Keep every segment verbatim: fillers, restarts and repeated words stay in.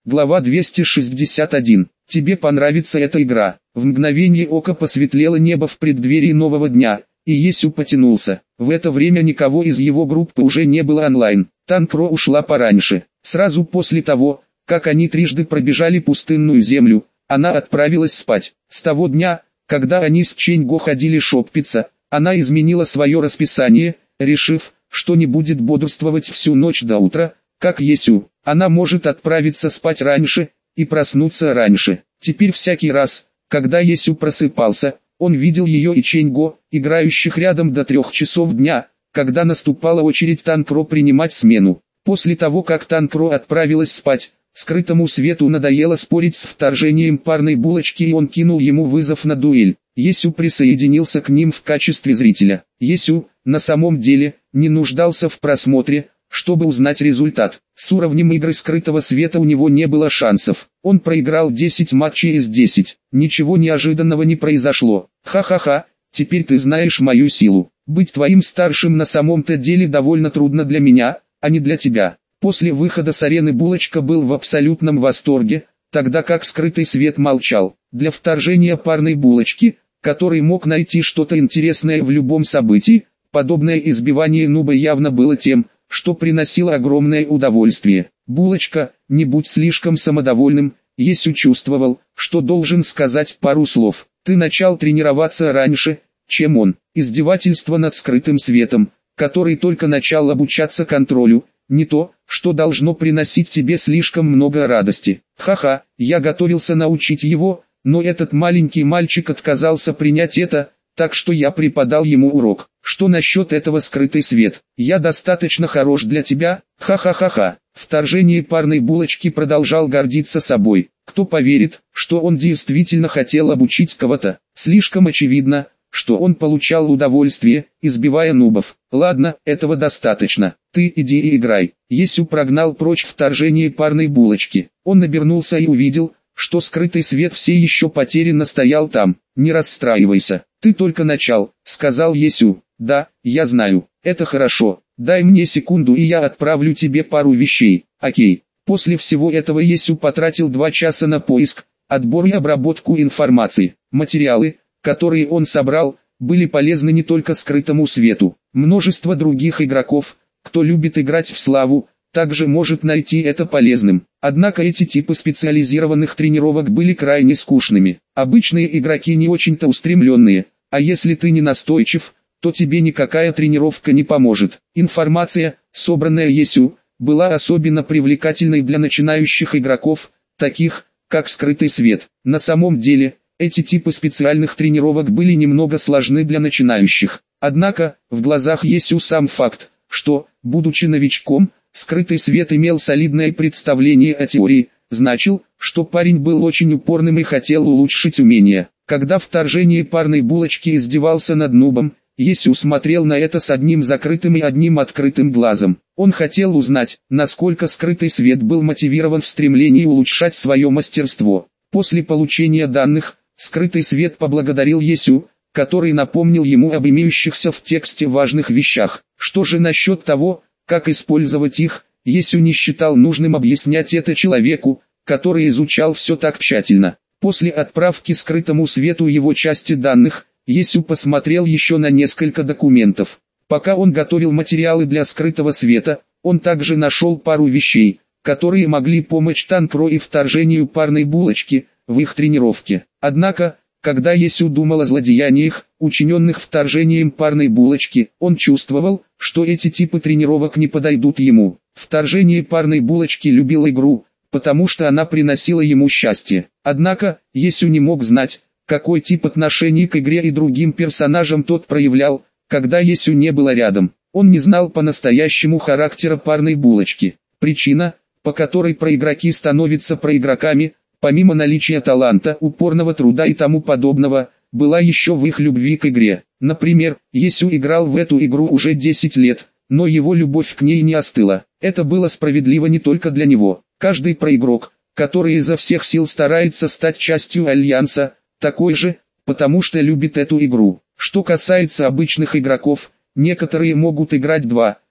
Глава двести шестьдесят один. Тебе понравится эта игра. В мгновение ока посветлело небо в преддверии нового дня, и Есю потянулся. В это время никого из его группы уже не было онлайн. Танкро ушла пораньше. Сразу после того, как они трижды пробежали пустынную землю, она отправилась спать. С того дня, когда они с Ченьго ходили шоппиться, она изменила свое расписание, решив, что не будет бодрствовать всю ночь до утра, как Есю. Она может отправиться спать раньше и проснуться раньше. Теперь всякий раз, когда Есю просыпался, он видел ее и Ченьго, играющих рядом до трех часов дня, когда наступала очередь Танкро принимать смену. После того, как Танкро отправилась спать, скрытому свету надоело спорить с вторжением парной булочки, и он кинул ему вызов на дуэль. Есю присоединился к ним в качестве зрителя. Есю, на самом деле, не нуждался в просмотре, чтобы узнать результат. С уровнем игры скрытого света у него не было шансов. Он проиграл десять матчей из десяти. Ничего неожиданного не произошло. Ха-ха-ха, теперь ты знаешь мою силу. Быть твоим старшим на самом-то деле довольно трудно для меня, а не для тебя. После выхода с арены Булочка был в абсолютном восторге, тогда как скрытый свет молчал. Для вторжения парной Булочки, который мог найти что-то интересное в любом событии, подобное избивание нуба явно было тем, что приносило огромное удовольствие. Булочка, не будь слишком самодовольным, Есю чувствовал, что должен сказать пару слов. Ты начал тренироваться раньше, чем он. Издевательство над скрытым светом, который только начал обучаться контролю, не то, что должно приносить тебе слишком много радости. Ха-ха, я готовился научить его, но этот маленький мальчик отказался принять это, так что я преподал ему урок. Что насчет этого скрытый свет? Я достаточно хорош для тебя? Ха-ха-ха-ха. Вторжение парной Булочки продолжал гордиться собой. Кто поверит, что он действительно хотел обучить кого-то? Слишком очевидно, что он получал удовольствие, избивая нубов. Ладно, этого достаточно. Ты иди и играй. Есю прогнал прочь вторжение парной Булочки. Он обернулся и увидел, что скрытый свет все еще потерянно стоял там. Не расстраивайся, ты только начал, сказал Есю. Да, я знаю, это хорошо. Дай мне секунду, и я отправлю тебе пару вещей. Окей. После всего этого Есю потратил два часа на поиск, отбор и обработку информации. Материалы, которые он собрал, были полезны не только скрытому свету. Множество других игроков, кто любит играть в славу, также может найти это полезным. Однако эти типы специализированных тренировок были крайне скучными. Обычные игроки не очень-то устремленные, а если ты не настойчив, то тебе никакая тренировка не поможет. Информация, собранная Есю, была особенно привлекательной для начинающих игроков, таких, как скрытый свет. На самом деле, эти типы специальных тренировок были немного сложны для начинающих. Однако, в глазах Есю сам факт, что, будучи новичком, скрытый свет имел солидное представление о теории, значил, что парень был очень упорным и хотел улучшить умения. Когда вторжение парной Булочки издевался над нубом, Есю смотрел на это с одним закрытым и одним открытым глазом. Он хотел узнать, насколько скрытый свет был мотивирован в стремлении улучшать свое мастерство. После получения данных, скрытый свет поблагодарил Есю, который напомнил ему об имеющихся в тексте важных вещах. Что же насчет того, как использовать их, Есю не считал нужным объяснять это человеку, который изучал все так тщательно. После отправки скрытому свету его части данных, Есю посмотрел еще на несколько документов. Пока он готовил материалы для скрытого света, он также нашел пару вещей, которые могли помочь Танкро и вторжению парной Булочки в их тренировке. Однако, когда Есю думал о злодеяниях, учиненных вторжением парной Булочки, он чувствовал, что эти типы тренировок не подойдут ему. Вторжение парной Булочки любил игру, потому что она приносила ему счастье. Однако, Есю не мог знать, какой тип отношений к игре и другим персонажам тот проявлял, когда Есю не было рядом. Он не знал по-настоящему характера парной Булочки. Причина, по которой проигроки становятся проигроками, помимо наличия таланта, упорного труда и тому подобного, была еще в их любви к игре. Например, Есю играл в эту игру уже десять лет, но его любовь к ней не остыла. Это было справедливо не только для него. Каждый проигрок, который изо всех сил старается стать частью Альянса, такой же, потому что любит эту игру. Что касается обычных игроков, некоторые могут играть два,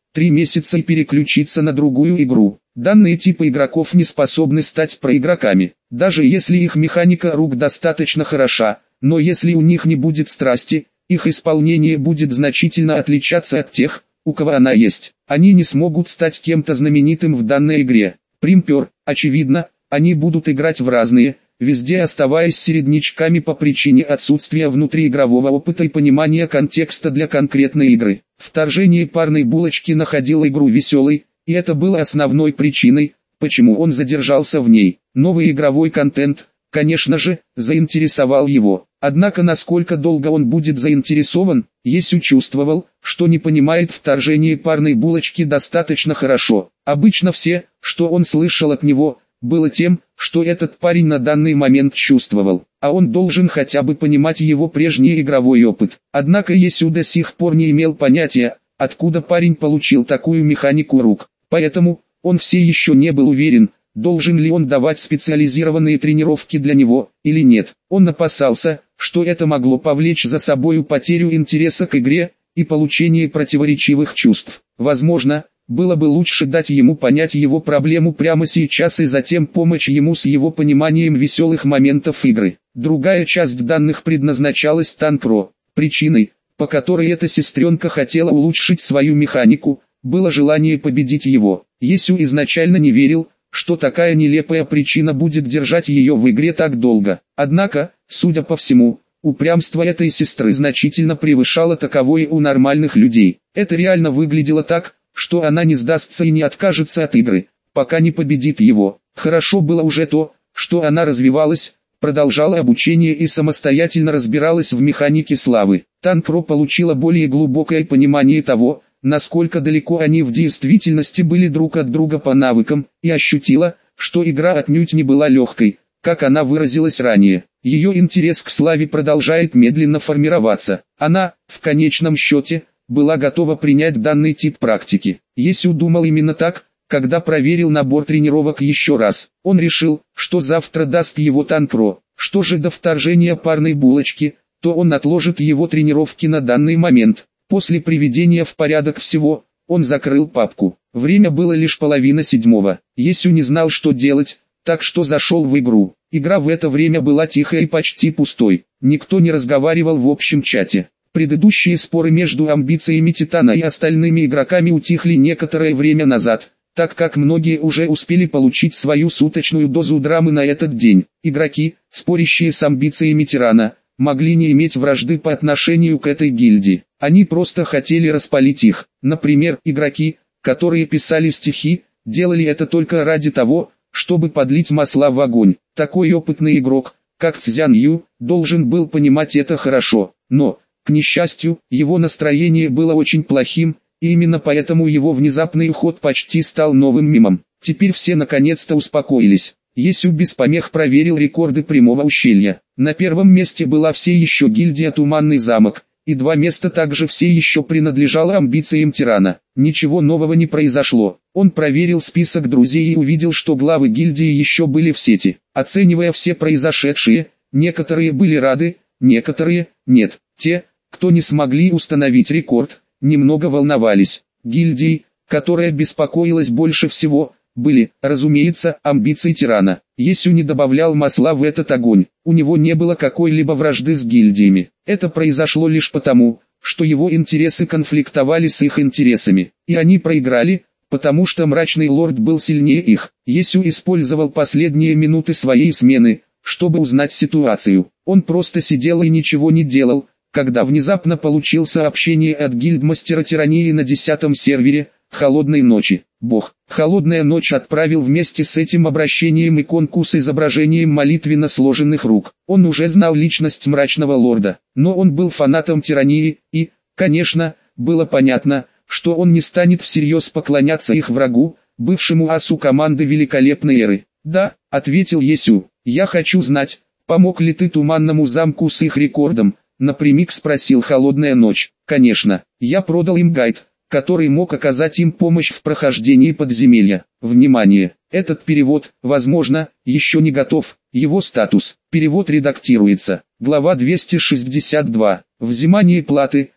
три месяца и переключиться на другую игру. Данные типы игроков не способны стать проигроками, даже если их механика рук достаточно хороша, но если у них не будет страсти, их исполнение будет значительно отличаться от тех, у кого она есть. Они не смогут стать кем-то знаменитым в данной игре. Примпер, очевидно, они будут играть в разные, везде оставаясь середнячками по причине отсутствия внутриигрового опыта и понимания контекста для конкретной игры. Вторжение парной булочки находило игру веселой, и это было основной причиной, почему он задержался в ней. Новый игровой контент, конечно же, заинтересовал его. Однако насколько долго он будет заинтересован, Есю чувствовал, что не понимает вторжение парной булочки достаточно хорошо. Обычно все, что он слышал от него, было тем, что этот парень на данный момент чувствовал, а он должен хотя бы понимать его прежний игровой опыт. Однако Есю до сих пор не имел понятия, откуда парень получил такую механику рук. Поэтому, он все еще не был уверен, должен ли он давать специализированные тренировки для него, или нет. Он опасался, что это могло повлечь за собою потерю интереса к игре, и получение противоречивых чувств. Возможно, было бы лучше дать ему понять его проблему прямо сейчас и затем помочь ему с его пониманием веселых моментов игры. Другая часть данных предназначалась Танпро. Причиной, по которой эта сестренка хотела улучшить свою механику, было желание победить его. Есю изначально не верил, что такая нелепая причина будет держать ее в игре так долго. Однако, судя по всему, упрямство этой сестры значительно превышало таковое у нормальных людей. Это реально выглядело так, что она не сдастся и не откажется от игры, пока не победит его. Хорошо было уже то, что она развивалась, продолжала обучение и самостоятельно разбиралась в механике славы. Танпро получила более глубокое понимание того, насколько далеко они в действительности были друг от друга по навыкам, и ощутила, что игра отнюдь не была легкой, как она выразилась ранее. Ее интерес к славе продолжает медленно формироваться. Она, в конечном счете, была готова принять данный тип практики. Есю думал именно так, когда проверил набор тренировок еще раз. Он решил, что завтра даст его Танпро. Что же до вторжения парной булочки, то он отложит его тренировки на данный момент. После приведения в порядок всего, он закрыл папку. Время было лишь половина седьмого. Есю не знал, что делать, так что зашел в игру. Игра в это время была тихой и почти пустой. Никто не разговаривал в общем чате. Предыдущие споры между амбициями Титана и остальными игроками утихли некоторое время назад, так как многие уже успели получить свою суточную дозу драмы на этот день. Игроки, спорящие с амбициями Тирана, могли не иметь вражды по отношению к этой гильдии. Они просто хотели распалить их. Например, игроки, которые писали стихи, делали это только ради того, чтобы подлить масла в огонь. Такой опытный игрок, как Цзян Ю, должен был понимать это хорошо. Но, к несчастью, его настроение было очень плохим, и именно поэтому его внезапный уход почти стал новым мемом. Теперь все наконец-то успокоились. Есю без помех проверил рекорды прямого ущелья. На первом месте была все еще гильдия Туманный замок, и два места также все еще принадлежало амбициям Тирана. Ничего нового не произошло. Он проверил список друзей и увидел, что главы гильдии еще были в сети. Оценивая все произошедшие, некоторые были рады, некоторые – нет. Те, кто не смогли установить рекорд, немного волновались. Гильдии, которая беспокоилась больше всего, были, разумеется, амбиции Тирана. Есю не добавлял масла в этот огонь, у него не было какой-либо вражды с гильдиями. Это произошло лишь потому, что его интересы конфликтовали с их интересами, и они проиграли, потому что Мрачный Лорд был сильнее их. Есю использовал последние минуты своей смены, чтобы узнать ситуацию. Он просто сидел и ничего не делал, когда внезапно получил сообщение от гильдмастера Тирании на десятом сервере «Холодной ночи». Бог, Холодная ночь отправил вместе с этим обращением иконку с изображением молитвенно сложенных рук. Он уже знал личность Мрачного Лорда, но он был фанатом Тирании, и, конечно, было понятно, что он не станет всерьез поклоняться их врагу, бывшему асу команды Великолепной Эры. «Да», — ответил Есю, — «я хочу знать, помог ли ты Туманному замку с их рекордом?» Напрямик спросил Холодная ночь. «Конечно, я продал им гайд, который мог оказать им помощь в прохождении подземелья. Внимание! Этот перевод, возможно, еще не готов. Его статус. Перевод редактируется. Глава двести шестьдесят два. Взимание платы.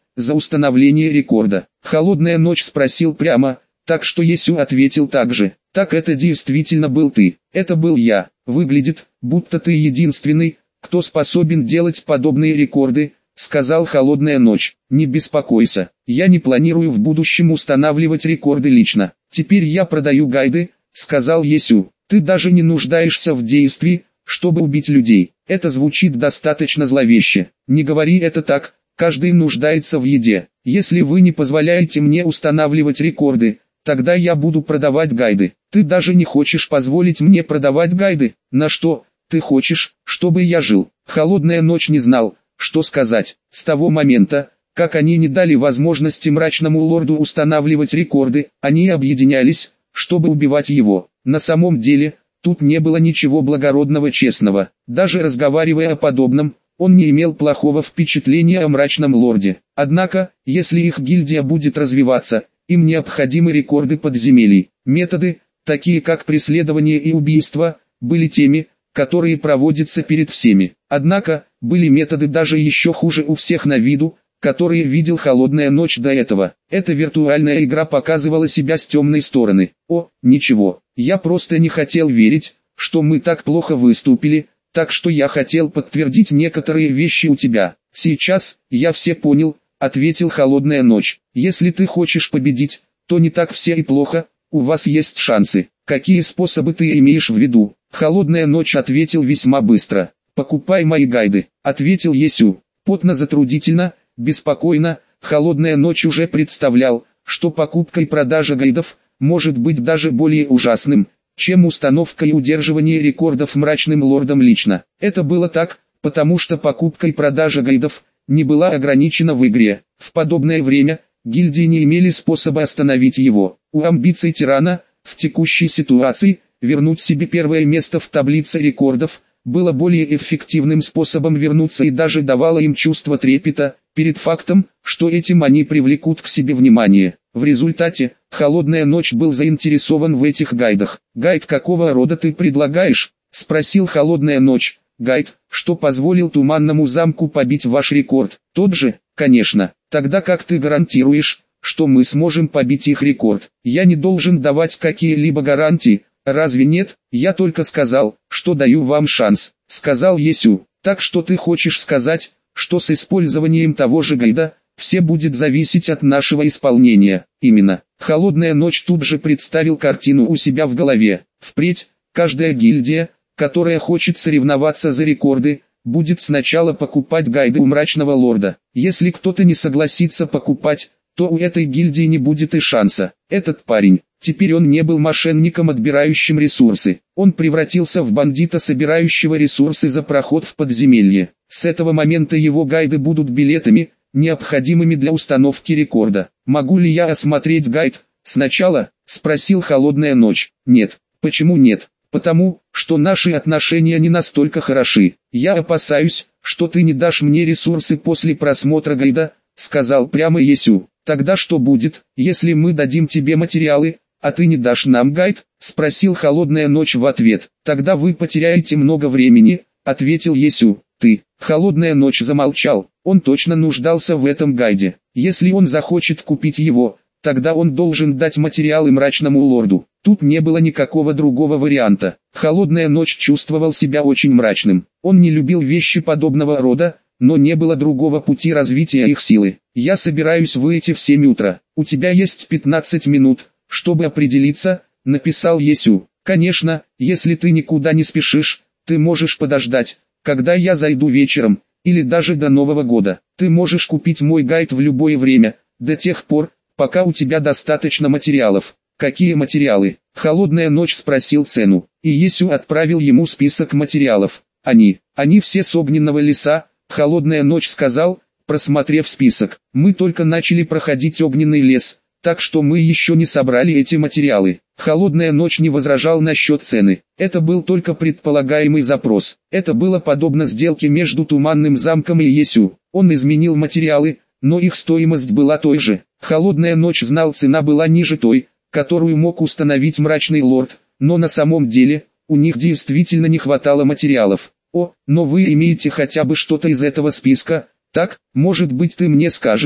за установление рекорда. Холодная ночь спросил прямо, так что Есю ответил так же. Так это действительно был ты. Это был я. Выглядит, будто ты единственный, кто способен делать подобные рекорды, сказал Холодная ночь. Не беспокойся, я не планирую в будущем устанавливать рекорды лично. Теперь я продаю гайды, сказал Есю. Ты даже не нуждаешься в действии, чтобы убить людей. Это звучит достаточно зловеще. Не говори это так, каждый нуждается в еде. Если вы не позволяете мне устанавливать рекорды, тогда я буду продавать гайды. Ты даже не хочешь позволить мне продавать гайды. На что ты хочешь, чтобы я жил? Холодная ночь не знал, что сказать. С того момента, как они не дали возможности мрачному лорду устанавливать рекорды, они объединялись, чтобы убивать его. На самом деле, тут не было ничего благородного честного. Даже разговаривая о подобном, он не имел плохого впечатления о мрачном лорде. Однако, если их гильдия будет развиваться, им необходимы рекорды подземелий. Методы, такие как преследование и убийство, были теми, которые проводятся перед всеми. Однако, были методы даже еще хуже у всех на виду, которые видел Холодная ночь до этого. Эта виртуальная игра показывала себя с темной стороны. О, ничего, я просто не хотел верить, что мы так плохо выступили, так что я хотел подтвердить некоторые вещи у тебя. Сейчас, я все понял, ответил Холодная ночь. Если ты хочешь победить, то не так все и плохо, у вас есть шансы. Какие способы ты имеешь в виду? Холодная ночь ответил весьма быстро. Покупай мои гайды, ответил Есю. Потно-затрудительно, беспокойно, Холодная ночь уже представлял, что покупка и продажа гайдов может быть даже более ужасным, чем установка и удерживание рекордов мрачным лордом лично. Это было так, потому что покупка и продажа гайдов не была ограничена в игре. В подобное время гильдии не имели способа остановить его. У амбиций тирана, в текущей ситуации, вернуть себе первое место в таблице рекордов было более эффективным способом вернуться и даже давало им чувство трепета перед фактом, что этим они привлекут к себе внимание. В результате, Холодная ночь был заинтересован в этих гайдах. «Гайд какого рода ты предлагаешь?» – спросил Холодная ночь. «Гайд, что позволил Туманному замку побить ваш рекорд?» «Тот же, конечно. Тогда как ты гарантируешь, что мы сможем побить их рекорд?» «Я не должен давать какие-либо гарантии, разве нет? Я только сказал, что даю вам шанс», — сказал Есю. «Так что ты хочешь сказать, что с использованием того же гайда, все будет зависеть от нашего исполнения?» «Именно». Холодная ночь тут же представил картину у себя в голове. Впредь, каждая гильдия, которая хочет соревноваться за рекорды, будет сначала покупать гайды у мрачного лорда. Если кто-то не согласится покупать, то у этой гильдии не будет и шанса. Этот парень, теперь он не был мошенником, отбирающим ресурсы. Он превратился в бандита, собирающего ресурсы за проход в подземелье. С этого момента его гайды будут билетами, необходимыми для установки рекорда. «Могу ли я осмотреть гайд сначала?» – спросил Холодная ночь. «Нет». «Почему нет?» «Потому, что наши отношения не настолько хороши. Я опасаюсь, что ты не дашь мне ресурсы после просмотра гайда», — сказал прямо Есю. «Тогда что будет, если мы дадим тебе материалы, а ты не дашь нам гайд?» — спросил Холодная ночь в ответ. «Тогда вы потеряете много времени», — ответил Есю. «Ты». Холодная ночь замолчал. Он точно нуждался в этом гайде. Если он захочет купить его, тогда он должен дать материалы мрачному лорду. Тут не было никакого другого варианта. Холодная ночь чувствовал себя очень мрачным. Он не любил вещи подобного рода, но не было другого пути развития их силы. «Я собираюсь выйти в семь утра. У тебя есть пятнадцать минут, чтобы определиться», — написал Есю. «Конечно, если ты никуда не спешишь, ты можешь подождать, когда я зайду вечером, или даже до Нового года. Ты можешь купить мой гайд в любое время, до тех пор, пока у тебя достаточно материалов». «Какие материалы?» Холодная ночь спросил цену, и Есю отправил ему список материалов. «Они, они все с огненного леса», Холодная ночь сказал, просмотрев список. «Мы только начали проходить огненный лес, так что мы еще не собрали эти материалы». Холодная ночь не возражал насчет цены. Это был только предполагаемый запрос. Это было подобно сделке между Туманным замком и Есю. Он изменил материалы, но их стоимость была той же. Холодная ночь знал, цена была ниже той, которую мог установить мрачный лорд, но на самом деле, у них действительно не хватало материалов. «О, но вы имеете хотя бы что-то из этого списка, так, может быть ты мне скажешь,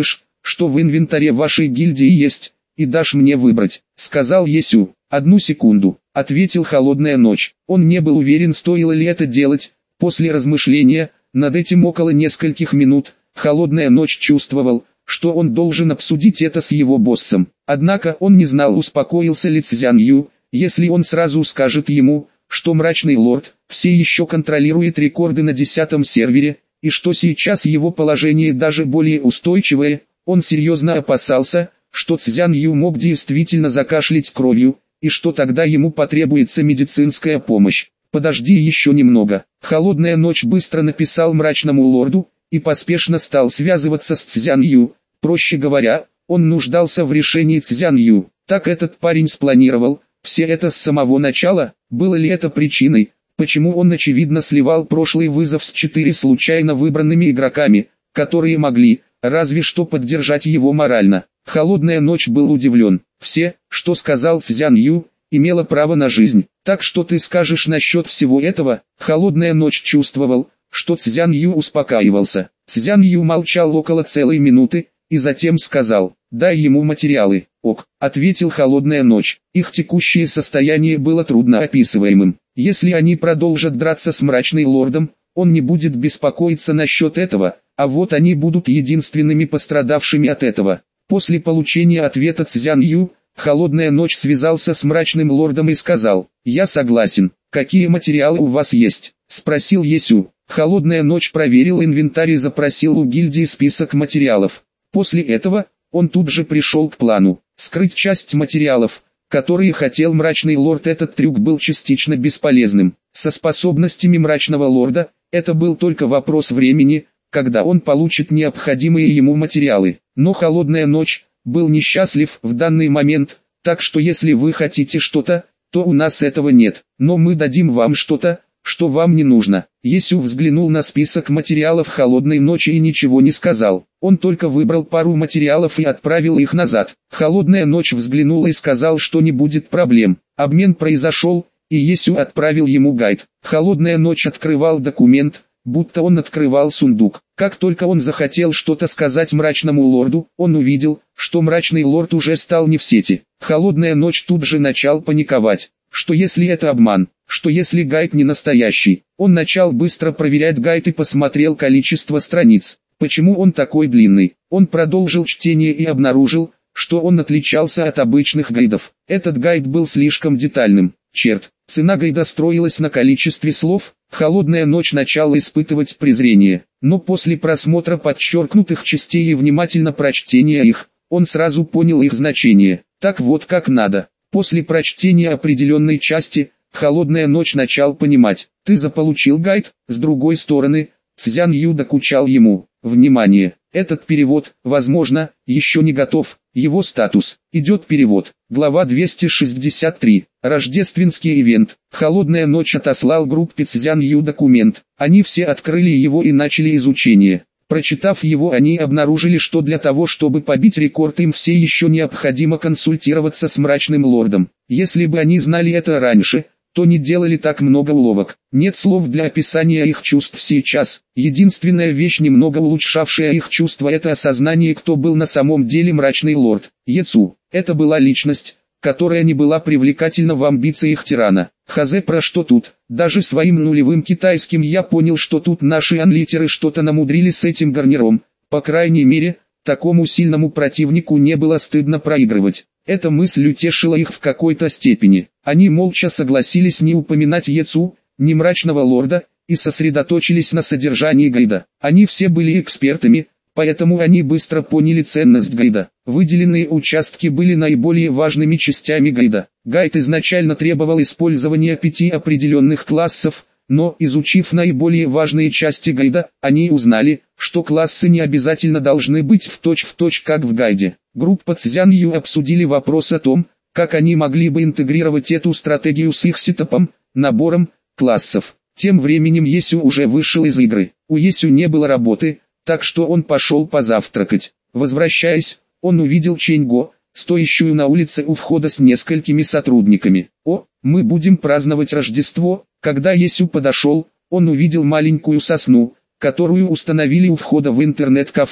что в инвентаре вашей гильдии есть, и дашь мне выбрать», — сказал Есю. «Одну секунду», — ответил Холодная Ночь. Он не был уверен, стоило ли это делать. После размышления над этим около нескольких минут, Холодная Ночь чувствовал, что он должен обсудить это с его боссом. Однако он не знал, успокоился ли Цзян Ю, если он сразу скажет ему, что Мрачный Лорд все еще контролирует рекорды на десятом сервере, и что сейчас его положение даже более устойчивое. Он серьезно опасался, что Цзян Ю мог действительно закашлять кровью, и что тогда ему потребуется медицинская помощь. «Подожди еще немного». Холодная Ночь быстро написал Мрачному Лорду, и поспешно стал связываться с Цзян Ю. Проще говоря, он нуждался в решении Цзян Ю. Так этот парень спланировал все это с самого начала. Было ли это причиной, почему он очевидно сливал прошлый вызов с четыре случайно выбранными игроками, которые могли, разве что поддержать его морально? Холодная Ночь был удивлен. Все, что сказал Цзян Ю, имело право на жизнь. «Так что ты скажешь насчет всего этого?» Холодная Ночь чувствовал, что Цзян Ю успокаивался. Цзян Ю молчал около целой минуты, и затем сказал: «Дай ему материалы». «Ок», — ответил Холодная Ночь. Их текущее состояние было трудно описываемым. Если они продолжат драться с Мрачным Лордом, он не будет беспокоиться насчет этого, а вот они будут единственными пострадавшими от этого. После получения ответа Цзян Ю, Холодная Ночь связался с Мрачным Лордом и сказал: «Я согласен. Какие материалы у вас есть?» — спросил Есю. Холодная Ночь проверил инвентарь и запросил у гильдии список материалов. После этого, он тут же пришел к плану скрыть часть материалов, которые хотел Мрачный Лорд. Этот трюк был частично бесполезным. Со способностями Мрачного Лорда, это был только вопрос времени, когда он получит необходимые ему материалы. Но Холодная Ночь был несчастлив в данный момент, так что если вы хотите что-то, то у нас этого нет, но мы дадим вам что-то, что вам не нужно. Есю взглянул на список материалов Холодной Ночи и ничего не сказал. Он только выбрал пару материалов и отправил их назад. Холодная Ночь взглянула и сказал, что не будет проблем. Обмен произошел, и Есю отправил ему гайд. Холодная Ночь открывал документ, будто он открывал сундук. Как только он захотел что-то сказать Мрачному Лорду, он увидел, что Мрачный Лорд уже стал не в сети. Холодная Ночь тут же начал паниковать. Что если это обман? Что если гайд не настоящий? Он начал быстро проверять гайд и посмотрел количество страниц. Почему он такой длинный? Он продолжил чтение и обнаружил, что он отличался от обычных гайдов. Этот гайд был слишком детальным. Черт, цена гайда строилась на количестве слов. Холодная Ночь начала испытывать презрение. Но после просмотра подчеркнутых частей и внимательно прочтения их, он сразу понял их значение. Так вот как надо. После прочтения определенной части, Холодная Ночь начал понимать. Ты заполучил гайд. С другой стороны, Цзян Ю докучал ему. Внимание! Этот перевод, возможно, еще не готов. Его статус. Идет перевод. Глава двести шестьдесят три. Рождественский ивент. Холодная Ночь отослал группе Цзян Ю документ. Они все открыли его и начали изучение. Прочитав его, они обнаружили, что для того, чтобы побить рекорд, им все еще необходимо консультироваться с Мрачным Лордом. Если бы они знали это раньше, то не делали так много уловок. Нет слов для описания их чувств сейчас. Единственная вещь, немного улучшавшая их чувства, это осознание, кто был на самом деле Мрачный Лорд. Ецу. Это была личность, которая не была привлекательна в амбициях тирана. Хазе, про что тут? Даже своим нулевым китайским я понял, что тут наши анлитеры что-то намудрили с этим гарниром. По крайней мере, такому сильному противнику не было стыдно проигрывать. Эта мысль утешила их в какой-то степени. Они молча согласились не упоминать Ецу, ни Мрачного Лорда, и сосредоточились на содержании гайда. Они все были экспертами, поэтому они быстро поняли ценность гайда. Выделенные участки были наиболее важными частями гайда. Гайд изначально требовал использования пяти определенных классов, но, изучив наиболее важные части гайда, они узнали, что классы не обязательно должны быть в точь-в-точь как в гайде. Группа Цзян Ю обсудили вопрос о том, как они могли бы интегрировать эту стратегию с их сетапом, набором классов. Тем временем Есю уже вышел из игры. У Есю не было работы, так что он пошел позавтракать. Возвращаясь, он увидел Чэньго, стоящую на улице у входа с несколькими сотрудниками. «О, мы будем праздновать Рождество». Когда Есю подошел, он увидел маленькую сосну, которую установили у входа в интернет-кафе.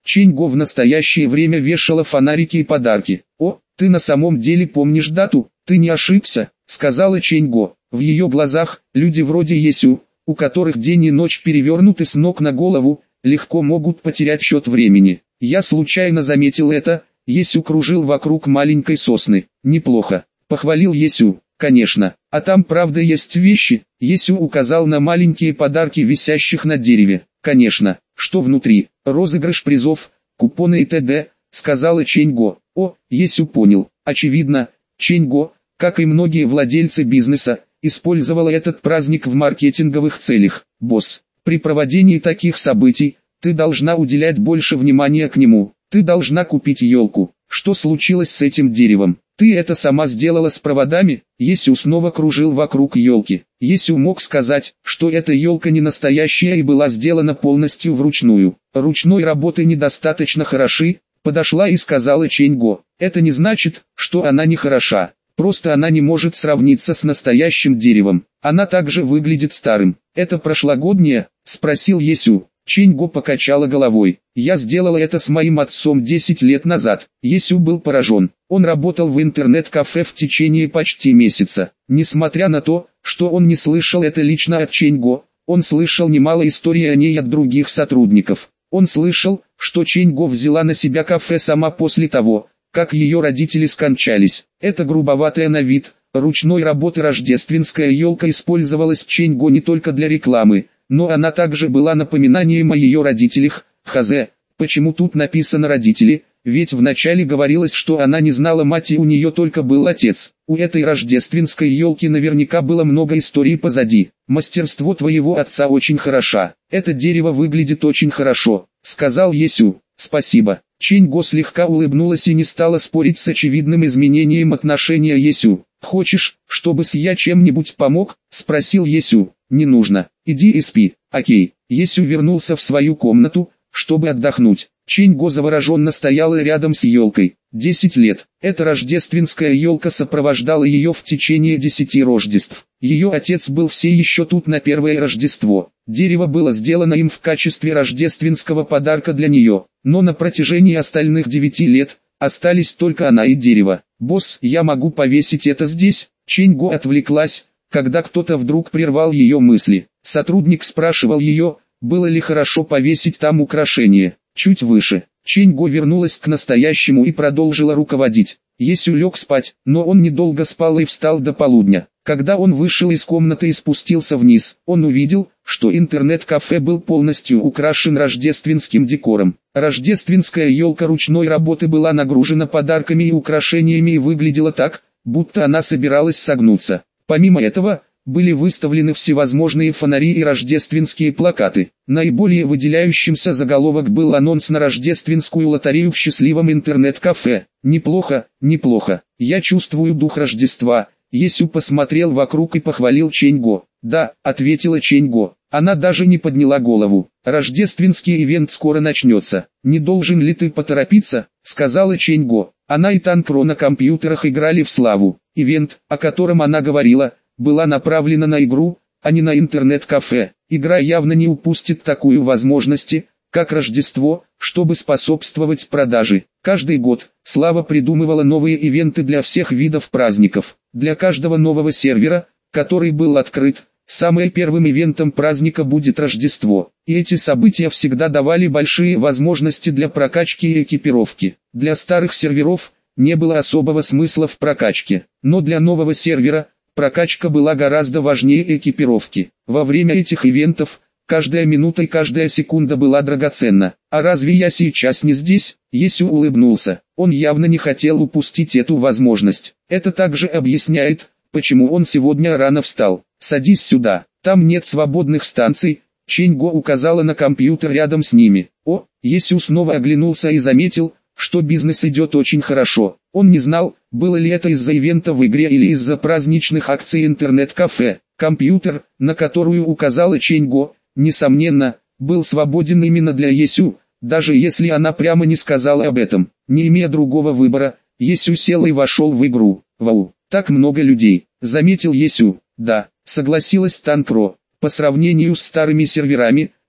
Ченьго в настоящее время вешала фонарики и подарки. «О, ты на самом деле помнишь дату, ты не ошибся», — сказала Ченьго. В ее глазах, люди вроде Есю, у которых день и ночь перевернуты с ног на голову, легко могут потерять счет времени. Я случайно заметил это. Есю кружил вокруг маленькой сосны. «Неплохо», — похвалил Есю. «Конечно, а там правда есть вещи?» Есю указал на маленькие подарки, висящих на дереве. «Конечно, что внутри? Розыгрыш призов, купоны и т.д», — сказала Ченьго. О, Есю понял. Очевидно, Ченьго, как и многие владельцы бизнеса, использовала этот праздник в маркетинговых целях. «Босс, при проведении таких событий, ты должна уделять больше внимания к нему. Ты должна купить елку». «Что случилось с этим деревом? Ты это сама сделала с проводами?» Есю снова кружил вокруг елки. Есю мог сказать, что эта елка не настоящая и была сделана полностью вручную. «Ручной работы недостаточно хороши», — подошла и сказала Ченьго. «Это не значит, что она не хороша. Просто она не может сравниться с настоящим деревом. Она также выглядит старым». «Это прошлогоднее?» — спросил Есю. Ченьго покачала головой. «Я сделала это с моим отцом десять лет назад». Есю был поражен. Он работал в интернет-кафе в течение почти месяца. Несмотря на то, что он не слышал это лично от Ченьго, он слышал немало историй о ней от других сотрудников. Он слышал, что Ченьго взяла на себя кафе сама после того, как ее родители скончались. Эта грубоватая на вид, ручной работы рождественская елка использовалась Ченьго не только для рекламы, но она также была напоминанием о ее родителях. Хазе, почему тут написано «родители», ведь вначале говорилось, что она не знала мать и у нее только был отец. У этой рождественской елки наверняка было много историй позади. «Мастерство твоего отца очень хороша. Это дерево выглядит очень хорошо», — сказал Есю. «Спасибо». Ченьго слегка улыбнулась и не стала спорить с очевидным изменением отношения Есю. «Хочешь, чтобы я чем-нибудь помог?» — спросил Есю. «Не нужно. Иди и спи». «Окей». Есю вернулся в свою комнату, чтобы отдохнуть. Ченьго завороженно стояла рядом с елкой. Десять лет. Эта рождественская елка сопровождала ее в течение десяти рождеств. Ее отец был все еще тут на первое Рождество. Дерево было сделано им в качестве рождественского подарка для нее. Но на протяжении остальных девяти лет, остались только она и дерево. «Босс, я могу повесить это здесь?» Ченьго отвлеклась, когда кто-то вдруг прервал ее мысли. Сотрудник спрашивал ее, было ли хорошо повесить там украшение. Чуть выше. Ченьго вернулась к настоящему и продолжила руководить. Есю лег спать, но он недолго спал и встал до полудня. Когда он вышел из комнаты и спустился вниз, он увидел, что интернет-кафе был полностью украшен рождественским декором. Рождественская елка ручной работы была нагружена подарками и украшениями и выглядела так, будто она собиралась согнуться. Помимо этого, были выставлены всевозможные фонари и рождественские плакаты. Наиболее выделяющимся заголовок был анонс на рождественскую лотерею в счастливом интернет-кафе. «Неплохо, неплохо. Я чувствую дух Рождества». Есю посмотрел вокруг и похвалил Ченьго. «Да», — ответила Ченьго. Она даже не подняла голову. «Рождественский ивент скоро начнется. Не должен ли ты поторопиться?» — сказала Ченьго. Она и Танкро на компьютерах играли в славу. Ивент, о котором она говорила, была направлена на игру, а не на интернет-кафе. Игра явно не упустит такую возможность, как Рождество, чтобы способствовать продаже. Каждый год Слава придумывала новые ивенты для всех видов праздников. Для каждого нового сервера, который был открыт, самым первым ивентом праздника будет Рождество. И эти события всегда давали большие возможности для прокачки и экипировки. Для старых серверов не было особого смысла в прокачке, но для нового сервера прокачка была гораздо важнее экипировки. Во время этих ивентов, каждая минута и каждая секунда была драгоценна. «А разве я сейчас не здесь?» Есю улыбнулся. Он явно не хотел упустить эту возможность. Это также объясняет, почему он сегодня рано встал. «Садись сюда, там нет свободных станций». Ченьго указала на компьютер рядом с ними. О, Есю снова оглянулся и заметил, что бизнес идет очень хорошо. Он не знал, было ли это из-за ивента в игре или из-за праздничных акций интернет-кафе. Компьютер, на которую указала Ченьго, несомненно, был свободен именно для Есю, даже если она прямо не сказала об этом. Не имея другого выбора, Есю сел и вошел в игру. «Вау, так много людей», — заметил Есю. «Да», — согласилась Танкро. По сравнению с старыми серверами,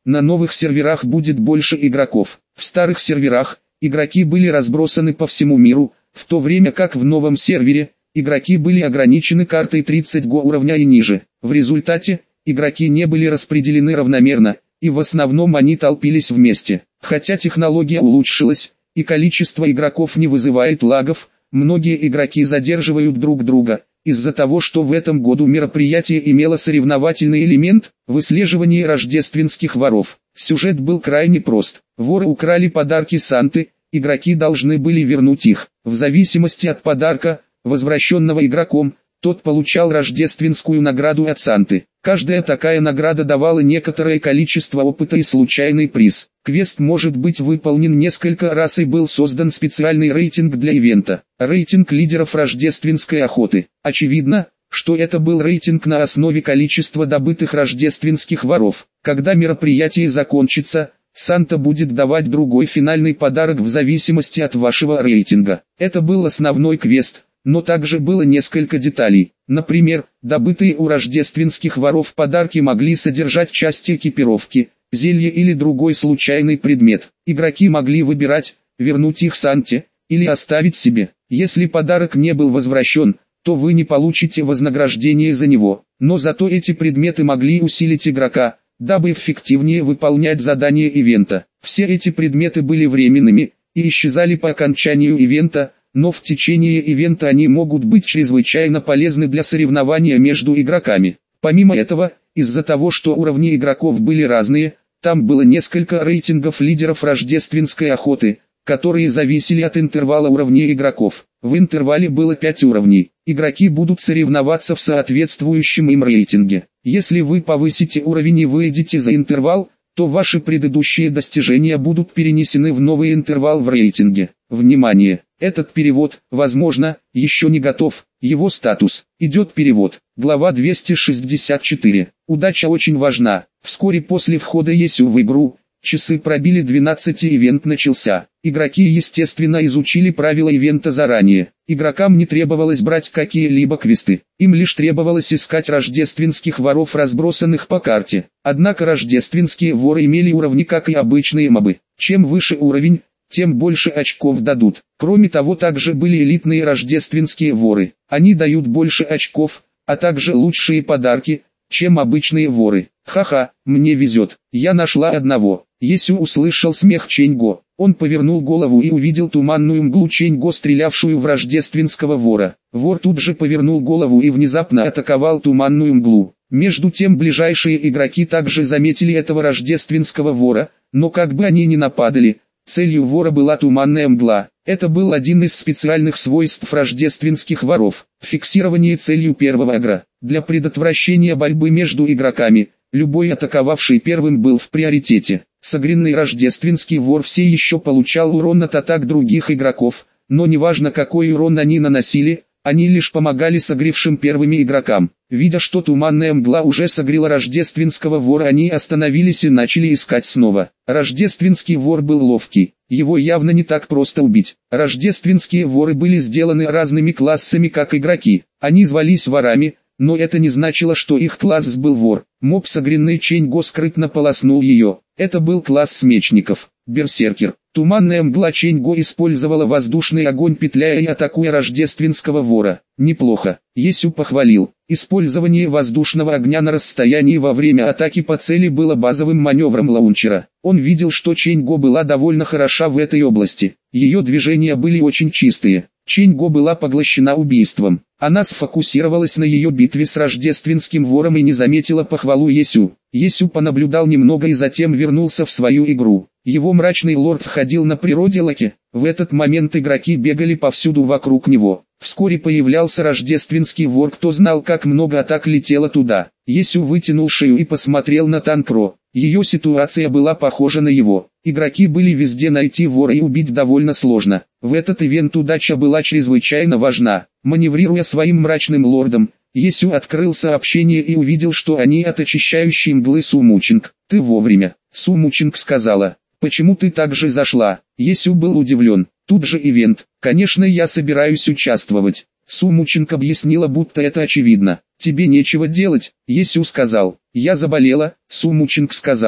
на новых серверах будет больше игроков. В старых серверах игроки были разбросаны по всему миру, в то время как в новом сервере игроки были ограничены картой тридцать го уровня и ниже. В результате игроки не были распределены равномерно, и в основном они толпились вместе. Хотя технология улучшилась, и количество игроков не вызывает лагов, многие игроки задерживают друг друга, из-за того, что в этом году мероприятие имело соревновательный элемент, выслеживание рождественских воров. Сюжет был крайне прост. Воры украли подарки Санты, игроки должны были вернуть их. В зависимости от подарка, возвращенного игроком, тот получал рождественскую награду от Санты. Каждая такая награда давала некоторое количество опыта и случайный приз. Квест может быть выполнен несколько раз и был создан специальный рейтинг для ивента. Рейтинг лидеров рождественской охоты. Очевидно, что это был рейтинг на основе количества добытых рождественских воров. Когда мероприятие закончится, Санта будет давать другой финальный подарок в зависимости от вашего рейтинга. Это был основной квест. Но также было несколько деталей. Например, добытые у рождественских воров подарки могли содержать части экипировки, зелье или другой случайный предмет. Игроки могли выбирать, вернуть их Санте, или оставить себе. Если подарок не был возвращен, то вы не получите вознаграждение за него. Но зато эти предметы могли усилить игрока, дабы эффективнее выполнять задания ивента. Все эти предметы были временными, и исчезали по окончанию ивента, но в течение ивента они могут быть чрезвычайно полезны для соревнования между игроками. Помимо этого, из-за того, что уровни игроков были разные, там было несколько рейтингов лидеров рождественской охоты, которые зависели от интервала уровней игроков. В интервале было пять уровней. Игроки будут соревноваться в соответствующем им рейтинге. Если вы повысите уровень и выйдете за интервал, то ваши предыдущие достижения будут перенесены в новый интервал в рейтинге. Внимание! Этот перевод, возможно, еще не готов. Его статус. Идет перевод. Глава двести шестьдесят четыре. Удача очень важна. Вскоре после входа Есю в игру, часы пробили двенадцать и ивент начался. Игроки естественно изучили правила ивента заранее. Игрокам не требовалось брать какие-либо квесты. Им лишь требовалось искать рождественских воров, разбросанных по карте. Однако рождественские воры имели уровни, как и обычные мобы. Чем выше уровень, тем больше очков дадут. Кроме того, также были элитные рождественские воры. Они дают больше очков, а также лучшие подарки, чем обычные воры. Ха-ха, мне везет. Я нашла одного. Есю услышал смех Ченьго. Он повернул голову и увидел туманную мглу Ченьго, стрелявшую в рождественского вора. Вор тут же повернул голову и внезапно атаковал туманную мглу. Между тем ближайшие игроки также заметили этого рождественского вора, но как бы они ни нападали, целью вора была туманная мгла. Это был один из специальных свойств рождественских воров. Фиксирование целью первого игрока. Для предотвращения борьбы между игроками, любой атаковавший первым был в приоритете. Согренный рождественский вор все еще получал урон от атак других игроков, но неважно какой урон они наносили, они лишь помогали согревшим первыми игрокам. Видя, что туманная мгла уже согрела рождественского вора, они остановились и начали искать снова. Рождественский вор был ловкий, его явно не так просто убить. Рождественские воры были сделаны разными классами как игроки. Они звались ворами, но это не значило, что их класс был вор. Моб согренный Ченьго скрытно полоснул ее. Это был класс мечников. Берсеркер. Туманная мгла Ченьго использовала воздушный огонь, петляя и атакуя рождественского вора. Неплохо. Есю похвалил. Использование воздушного огня на расстоянии во время атаки по цели было базовым маневром лаунчера. Он видел, что Ченьго была довольно хороша в этой области. Ее движения были очень чистые. Ченьго была поглощена убийством. Она сфокусировалась на ее битве с рождественским вором и не заметила похвалу Есю. Есю понаблюдал немного и затем вернулся в свою игру. Его мрачный лорд ходил на природе Лаки. В этот момент игроки бегали повсюду вокруг него. Вскоре появлялся рождественский вор, кто знал, как много атак летело туда. Есю вытянул шею и посмотрел на Танкро. Ее ситуация была похожа на его. Игроки были везде, найти вора и убить довольно сложно. В этот ивент удача была чрезвычайно важна. Маневрируя своим мрачным лордом, Есю открыл сообщение и увидел, что они от очищающей мглы. Сумучинг, ты вовремя. Сумучинг сказала: почему ты так же зашла? Есю был удивлен. Тут же ивент. Конечно, я собираюсь участвовать. Сумучинг объяснила, будто это очевидно. Тебе нечего делать, Есю сказал. Я заболела, Сумучинг сказала.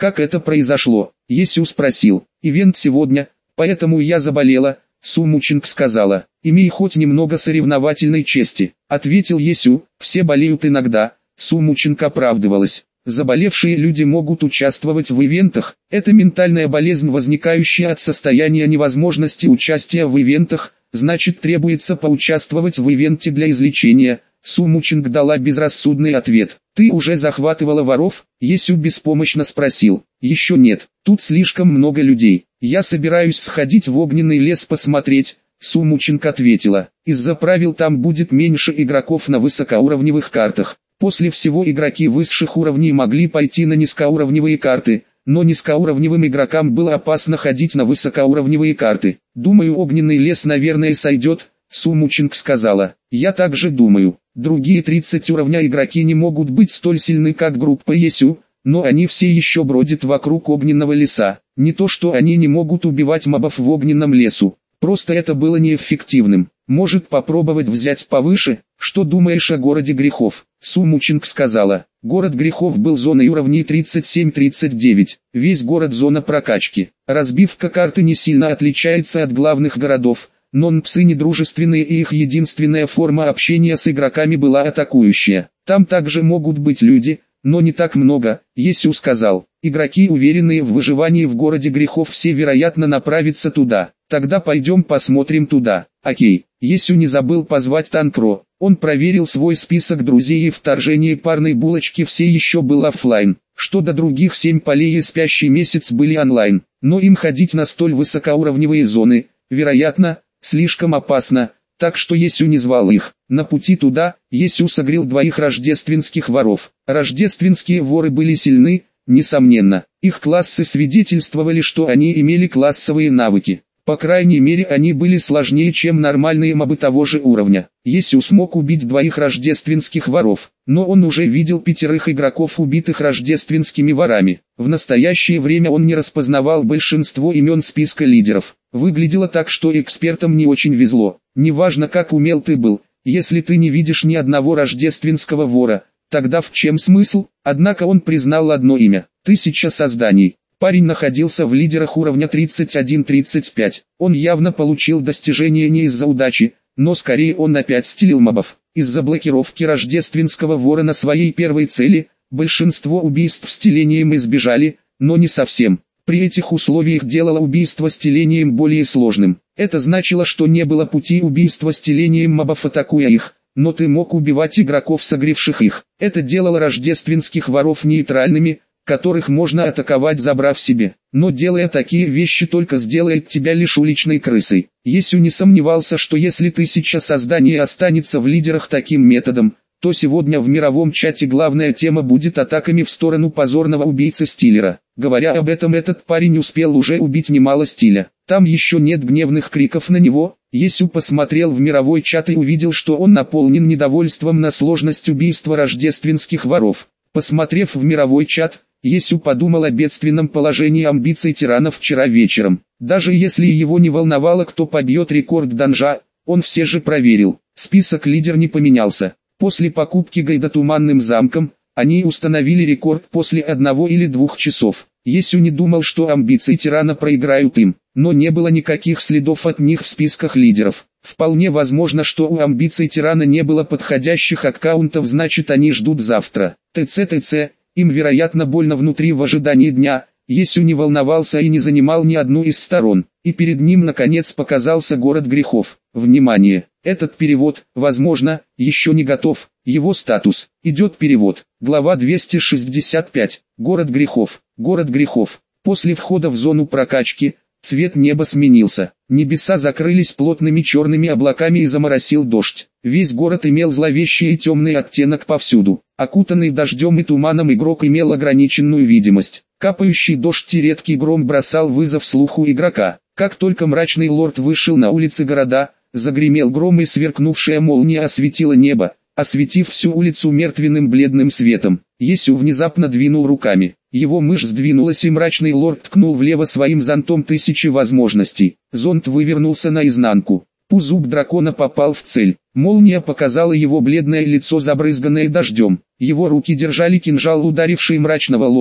Как это произошло? Есю спросил. Ивент сегодня, поэтому я заболела, Су Мучинг сказала. Имей хоть немного соревновательной чести, ответил Есю. Все болеют иногда, Су Мучинг оправдывалась. Заболевшие люди могут участвовать в ивентах, это ментальная болезнь, возникающая от состояния невозможности участия в ивентах, значит требуется поучаствовать в ивенте для излечения. Су Мучинг дала безрассудный ответ. Ты уже захватывала воров? Есю беспомощно спросил. Еще нет, тут слишком много людей. Я собираюсь сходить в огненный лес посмотреть. Су Мучинг ответила. Из-за правил там будет меньше игроков на высокоуровневых картах. После всего игроки высших уровней могли пойти на низкоуровневые карты, но низкоуровневым игрокам было опасно ходить на высокоуровневые карты. Думаю, огненный лес наверное сойдет, Су Мучинг сказала. Я также думаю. Другие тридцать уровня игроки не могут быть столь сильны, как группа Есю, но они все еще бродят вокруг огненного леса. Не то что они не могут убивать мобов в огненном лесу, просто это было неэффективным. Может попробовать взять повыше? Что думаешь о городе грехов? Су Мучинг сказала. Город грехов был зоной уровней тридцать семь тридцать девять. Весь город зона прокачки. Разбивка карты не сильно отличается от главных городов. Нон-псы недружественные, и их единственная форма общения с игроками была атакующая. Там также могут быть люди, но не так много, Есю сказал. Игроки, уверенные в выживании в городе грехов, все вероятно направятся туда. Тогда пойдем посмотрим туда. Окей. Есю не забыл позвать Танкро. Он проверил свой список друзей, и вторжение парной булочки все еще был оффлайн. Что до других, семь полей и спящий месяц были онлайн. Но им ходить на столь высокоуровневые зоны, вероятно, слишком опасно, так что Есю не звал их. На пути туда, Есю согрел двоих рождественских воров. Рождественские воры были сильны, несомненно. Их классы свидетельствовали, что они имели классовые навыки. По крайней мере, они были сложнее, чем нормальные мобы того же уровня. Есю смог убить двоих рождественских воров, но он уже видел пятерых игроков, убитых рождественскими ворами. В настоящее время он не распознавал большинство имен списка лидеров. Выглядело так, что экспертам не очень везло. Неважно, как умел ты был, если ты не видишь ни одного рождественского вора, тогда в чем смысл? Однако он признал одно имя – тысяча созданий. Парень находился в лидерах уровня тридцать один тридцать пять. Он явно получил достижение не из-за удачи, но скорее он опять стилил мобов. Из-за блокировки рождественского вора на своей первой цели, большинство убийств стилением избежали, но не совсем. При этих условиях делало убийство стилением более сложным. Это значило, что не было пути убийства стилением мобов, атакуя их, но ты мог убивать игроков, согревших их. Это делало рождественских воров нейтральными, которых можно атаковать, забрав себе. Но делая такие вещи, только сделает тебя лишь уличной крысой. Есю не сомневался, что если тысяча созданий останется в лидерах таким методом, то сегодня в мировом чате главная тема будет атаками в сторону позорного убийцы Стилера. Говоря об этом, этот парень успел уже убить немало Стиля. Там еще нет гневных криков на него. Есю посмотрел в мировой чат и увидел, что он наполнен недовольством на сложность убийства рождественских воров. Посмотрев в мировой чат, Есю подумал о бедственном положении амбиций тирана вчера вечером. Даже если его не волновало, кто побьет рекорд данжа, он все же проверил. Список лидер не поменялся. После покупки гайда Туманным замком, они установили рекорд после одного или двух часов. Есю не думал, что амбиции тирана проиграют им, но не было никаких следов от них в списках лидеров. Вполне возможно, что у амбиций тирана не было подходящих аккаунтов, значит они ждут завтра. ТЦ-ТЦ, им вероятно больно внутри в ожидании дня. Есю не волновался и не занимал ни одну из сторон, и перед ним наконец показался город грехов. Внимание! Этот перевод, возможно, еще не готов. Его статус. Идет перевод. Глава двести шестьдесят пять. Город грехов. Город грехов. После входа в зону прокачки, цвет неба сменился. Небеса закрылись плотными черными облаками и заморосил дождь. Весь город имел зловещий и темный оттенок повсюду. Окутанный дождем и туманом, игрок имел ограниченную видимость. Капающий дождь и редкий гром бросал вызов слуху игрока. Как только мрачный лорд вышел на улицы города, загремел гром, и сверкнувшая молния осветила небо, осветив всю улицу мертвенным бледным светом. Есю внезапно двинул руками. Его мышь сдвинулась, и мрачный лорд ткнул влево своим зонтом тысячи возможностей. Зонт вывернулся наизнанку. Пузуб дракона попал в цель. Молния показала его бледное лицо, забрызганное дождем. Его руки держали кинжал, ударивший мрачного лорда,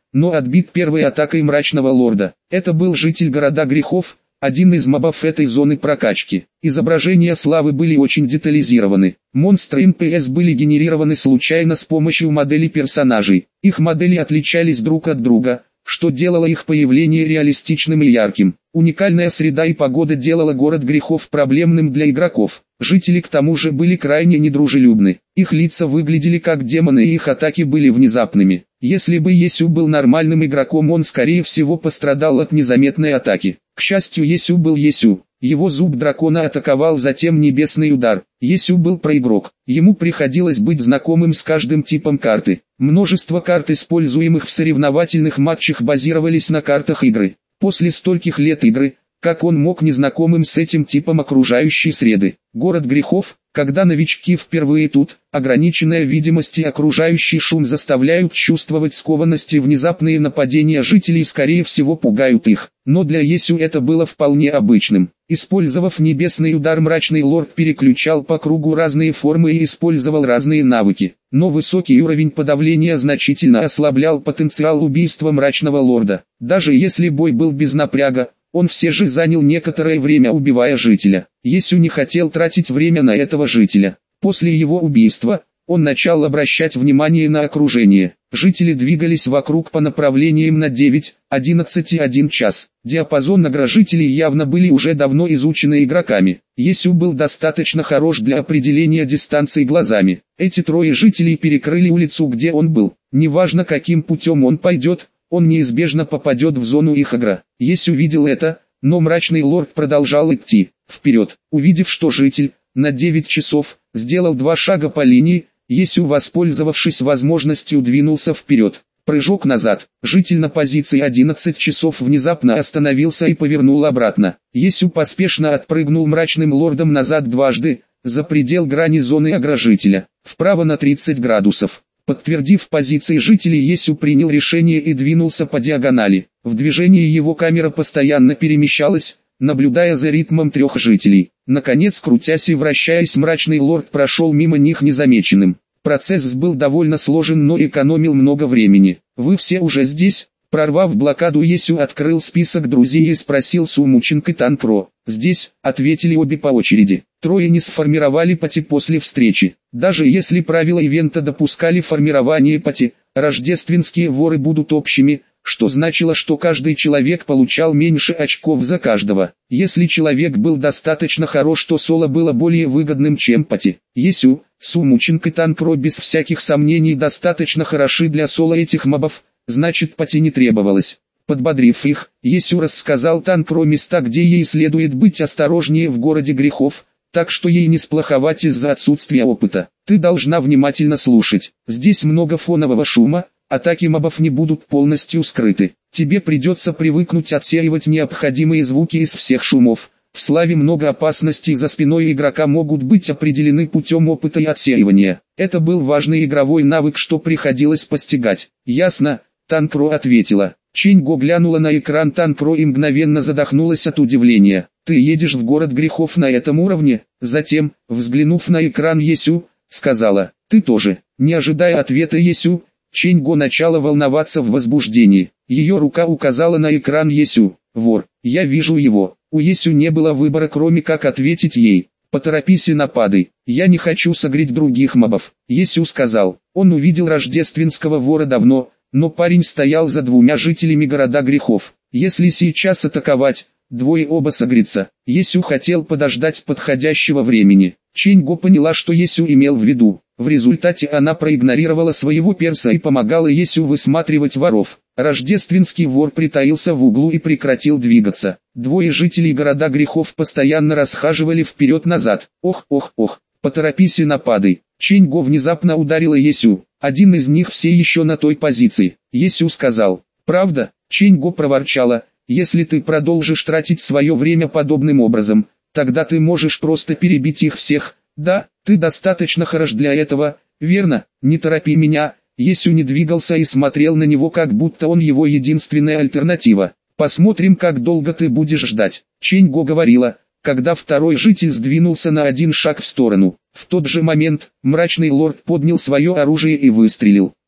но отбит первой атакой мрачного лорда. Это был житель города грехов, один из мобов этой зоны прокачки. Изображения славы были очень детализированы. Монстры эн пи эс были генерированы случайно с помощью моделей персонажей. Их модели отличались друг от друга, что делало их появление реалистичным и ярким. Уникальная среда и погода делала город грехов проблемным для игроков. Жители к тому же были крайне недружелюбны. Их лица выглядели как демоны и их атаки были внезапными. Если бы Есю был нормальным игроком, он скорее всего пострадал от незаметной атаки. К счастью, Есю был Есю. Его зуб дракона атаковал затем небесный удар. Есю был проигрок. Ему приходилось быть знакомым с каждым типом карты. Множество карт, используемых в соревновательных матчах, базировались на картах игры. После стольких лет игры, как он мог незнакомым с этим типом окружающей среды? Город грехов, когда новички впервые тут, ограниченная видимость и окружающий шум заставляют чувствовать скованность, и внезапные нападения жителей скорее всего пугают их. Но для Есю это было вполне обычным. Использовав небесный удар, мрачный лорд переключал по кругу разные формы и использовал разные навыки. Но высокий уровень подавления значительно ослаблял потенциал убийства мрачного лорда. Даже если бой был без напряга, он все же занял некоторое время, убивая жителя. Есю не хотел тратить время на этого жителя. После его убийства, он начал обращать внимание на окружение. Жители двигались вокруг по направлениям на девять, одиннадцать и один час. Диапазон награжителей явно были уже давно изучены игроками. Есю был достаточно хорош для определения дистанции глазами. Эти трое жителей перекрыли улицу, где он был. Неважно, каким путем он пойдет, он неизбежно попадет в зону их игра. Есю видел это, но мрачный лорд продолжал идти вперед. Увидев, что житель на девять часов сделал два шага по линии, Есю, воспользовавшись возможностью, двинулся вперед. Прыжок назад. Житель на позиции одиннадцать часов внезапно остановился и повернул обратно. Есю поспешно отпрыгнул мрачным лордом назад дважды, за предел грани зоны огражителя, вправо на тридцать градусов. Подтвердив позиции жителей, Есю принял решение и двинулся по диагонали. В движении его камера постоянно перемещалась, наблюдая за ритмом трех жителей. Наконец, крутясь и вращаясь, мрачный лорд прошел мимо них незамеченным. Процесс был довольно сложен, но экономил много времени. «Вы все уже здесь?» Прорвав блокаду, Есю открыл список друзей и спросил Сумученко и Танкро. «Здесь», — ответили обе по очереди. Трое не сформировали пати после встречи. Даже если правила ивента допускали формирование пати, рождественские воры будут общими, что значило, что каждый человек получал меньше очков за каждого. Если человек был достаточно хорош, то соло было более выгодным, чем пати. Есю, Сумученко и Танкро без всяких сомнений достаточно хороши для соло этих мобов, значит пати не требовалось. Подбодрив их, Есю рассказал Танкро места, где ей следует быть осторожнее в городе грехов, так что ей не сплоховать из-за отсутствия опыта. Ты должна внимательно слушать. Здесь много фонового шума, атаки мобов не будут полностью скрыты. Тебе придется привыкнуть отсеивать необходимые звуки из всех шумов. В славе много опасностей за спиной игрока могут быть определены путем опыта и отсеивания. Это был важный игровой навык, что приходилось постигать. Ясно? Танкро ответила. Ченьго глянула на экран Танкро и мгновенно задохнулась от удивления. «Ты едешь в город грехов на этом уровне?» Затем, взглянув на экран Есю, сказала. «Ты тоже». Не ожидая ответа Есю, Ченьго начала волноваться в возбуждении. Ее рука указала на экран Есю. «Вор, я вижу его». У Есю не было выбора, кроме как ответить ей. «Поторопись и нападай, я не хочу согреть других мобов». Есю сказал. Он увидел рождественского вора давно, но парень стоял за двумя жителями города грехов. Если сейчас атаковать, двое оба согрятся. Есю хотел подождать подходящего времени. Ченьго поняла, что Есю имел в виду. В результате она проигнорировала своего перса и помогала Есю высматривать воров. Рождественский вор притаился в углу и прекратил двигаться. Двое жителей города грехов постоянно расхаживали вперед-назад. «Ох, ох, ох, поторопись и нападай». Ченьго внезапно ударила Есю. Один из них все еще на той позиции. Есю сказал. «Правда?» Ченьго проворчала. «Если ты продолжишь тратить свое время подобным образом, тогда ты можешь просто перебить их всех. Да, ты достаточно хорош для этого, верно? Не торопи меня». Есю не двигался и смотрел на него, как будто он его единственная альтернатива. «Посмотрим, как долго ты будешь ждать». Ченьго говорила, когда второй житель сдвинулся на один шаг в сторону. В тот же момент, мрачный лорд поднял свое оружие и выстрелил.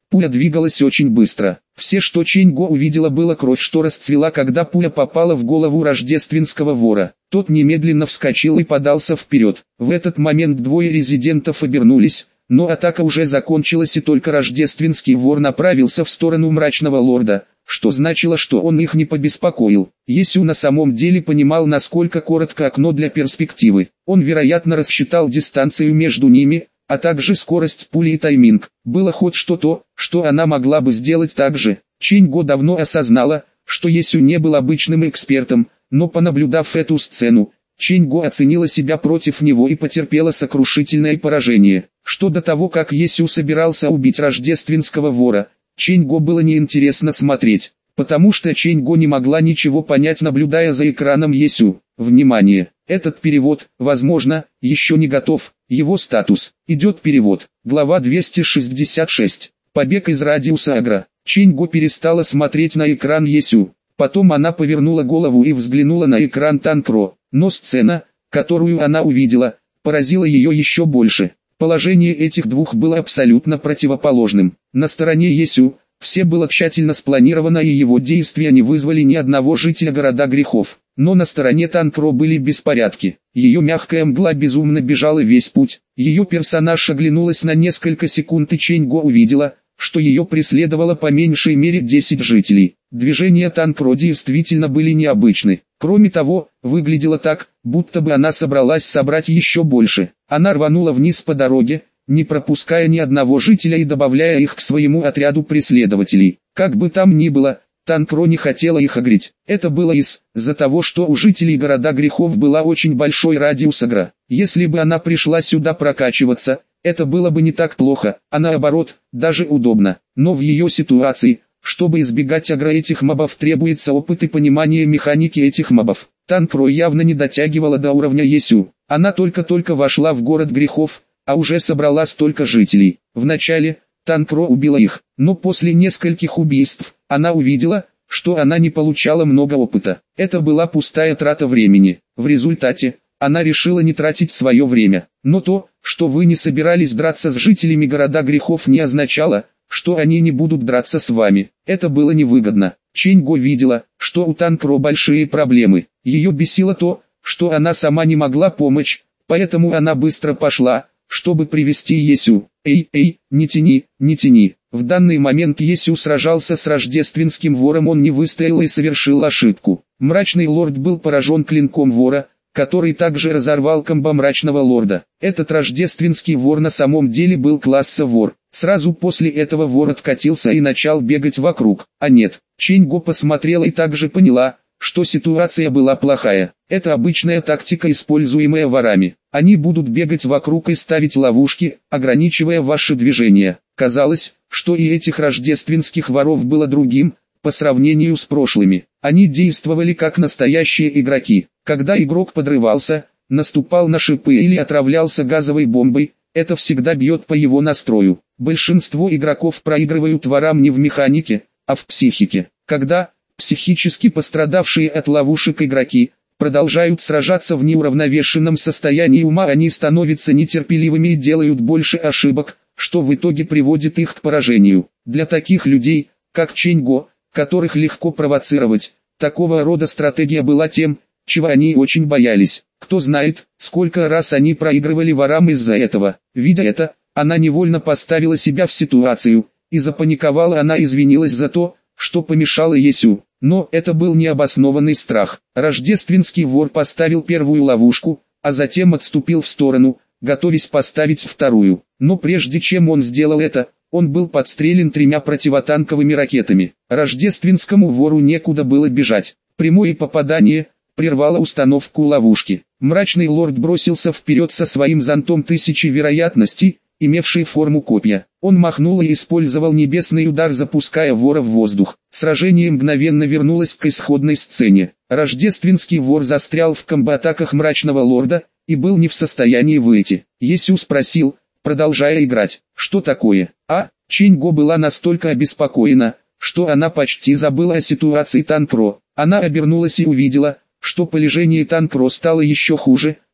Пуля двигалась очень быстро. Все, что Чэнь-Го увидела, было кровь, что расцвела, когда пуля попала в голову рождественского вора. Тот немедленно вскочил и подался вперед. В этот момент двое резидентов обернулись, но атака уже закончилась, и только рождественский вор направился в сторону мрачного лорда, что значило, что он их не побеспокоил. Есю на самом деле понимал, насколько коротко окно для перспективы. Он, вероятно, рассчитал дистанцию между ними, а также скорость пули и тайминг. Было хоть что-то, что она могла бы сделать так же. Чэнь-Го давно осознала, что Есю не был обычным экспертом, но понаблюдав эту сцену, Чэнь-Го оценила себя против него и потерпела сокрушительное поражение. Что до того, как Есю собирался убить рождественского вора, Чэнь-Го было неинтересно смотреть, потому что Чэнь-Го не могла ничего понять, наблюдая за экраном Есю. Внимание! Этот перевод, возможно, еще не готов. Его статус. Идет перевод. Глава двести шестьдесят шесть. Побег из радиуса Агра. Чэнь-Го перестала смотреть на экран Есю. Потом она повернула голову и взглянула на экран Танкро. Но сцена, которую она увидела, поразила ее еще больше. Положение этих двух было абсолютно противоположным. На стороне Есю все было тщательно спланировано, и его действия не вызвали ни одного жителя города грехов. Но на стороне Танкро были беспорядки. Ее мягкая мгла безумно бежала весь путь. Ее персонаж оглянулась на несколько секунд, и Чэнь-Го увидела, что ее преследовало по меньшей мере десять жителей. Движения Танкро действительно были необычны. Кроме того, выглядело так, будто бы она собралась собрать еще больше. Она рванула вниз по дороге, не пропуская ни одного жителя и добавляя их к своему отряду преследователей. Как бы там ни было, Танкро не хотела их огреть. Это было из-за того, что у жителей города грехов была очень большой радиус Агра. Если бы она пришла сюда прокачиваться, это было бы не так плохо, а наоборот, даже удобно. Но в ее ситуации, чтобы избегать агро этих мобов, требуется опыт и понимание механики этих мобов. Танкро явно не дотягивала до уровня Есю. Она только-только вошла в город грехов, а уже собрала столько жителей. Вначале Танкро убила их, но после нескольких убийств она увидела, что она не получала много опыта. Это была пустая трата времени. В результате она решила не тратить свое время. Но то, что вы не собирались драться с жителями города грехов, не означало, что они не будут драться с вами. Это было невыгодно. Чэнь-Го видела, что у Танкро большие проблемы. Ее бесило то, что она сама не могла помочь, поэтому она быстро пошла, чтобы привести Есю. Эй, эй, не тяни, не тяни. В данный момент Есю сражался с рождественским вором, он не выстоял и совершил ошибку. Мрачный лорд был поражен клинком вора, который также разорвал комбо мрачного лорда. Этот рождественский вор на самом деле был класса вор. Сразу после этого вор откатился и начал бегать вокруг. А нет, Чэнь-Го посмотрела и также поняла, что ситуация была плохая. Это обычная тактика, используемая ворами. Они будут бегать вокруг и ставить ловушки, ограничивая ваши движения. Казалось, что и этих рождественских воров было другим, по сравнению с прошлыми. Они действовали как настоящие игроки. Когда игрок подрывался, наступал на шипы или отравлялся газовой бомбой, это всегда бьет по его настрою. Большинство игроков проигрывают ворам не в механике, а в психике. Когда психически пострадавшие от ловушек игроки продолжают сражаться в неуравновешенном состоянии ума, они становятся нетерпеливыми и делают больше ошибок, что в итоге приводит их к поражению. Для таких людей, как Чэнь-Го, которых легко провоцировать, такого рода стратегия была тем, чего они очень боялись. Кто знает, сколько раз они проигрывали ворам из-за этого. Видя это, она невольно поставила себя в ситуацию, и запаниковала. Она извинилась за то, что помешала Есю. Но это был необоснованный страх. Рождественский вор поставил первую ловушку, а затем отступил в сторону, готовясь поставить вторую. Но прежде чем он сделал это, он был подстрелен тремя противотанковыми ракетами. Рождественскому вору некуда было бежать. Прямое попадание прервало установку ловушки. Мрачный лорд бросился вперед со своим зонтом тысячи вероятностей, имевший форму копья. Он махнул и использовал небесный удар, запуская вора в воздух. Сражение мгновенно вернулось к исходной сцене. Рождественский вор застрял в комбо-атаках мрачного лорда и был не в состоянии выйти. Есю спросил, продолжая играть, что такое? А, Чэнь-Го была настолько обеспокоена, что она почти забыла о ситуации Танкро. Она обернулась и увидела, что положение Танкро стало еще хуже,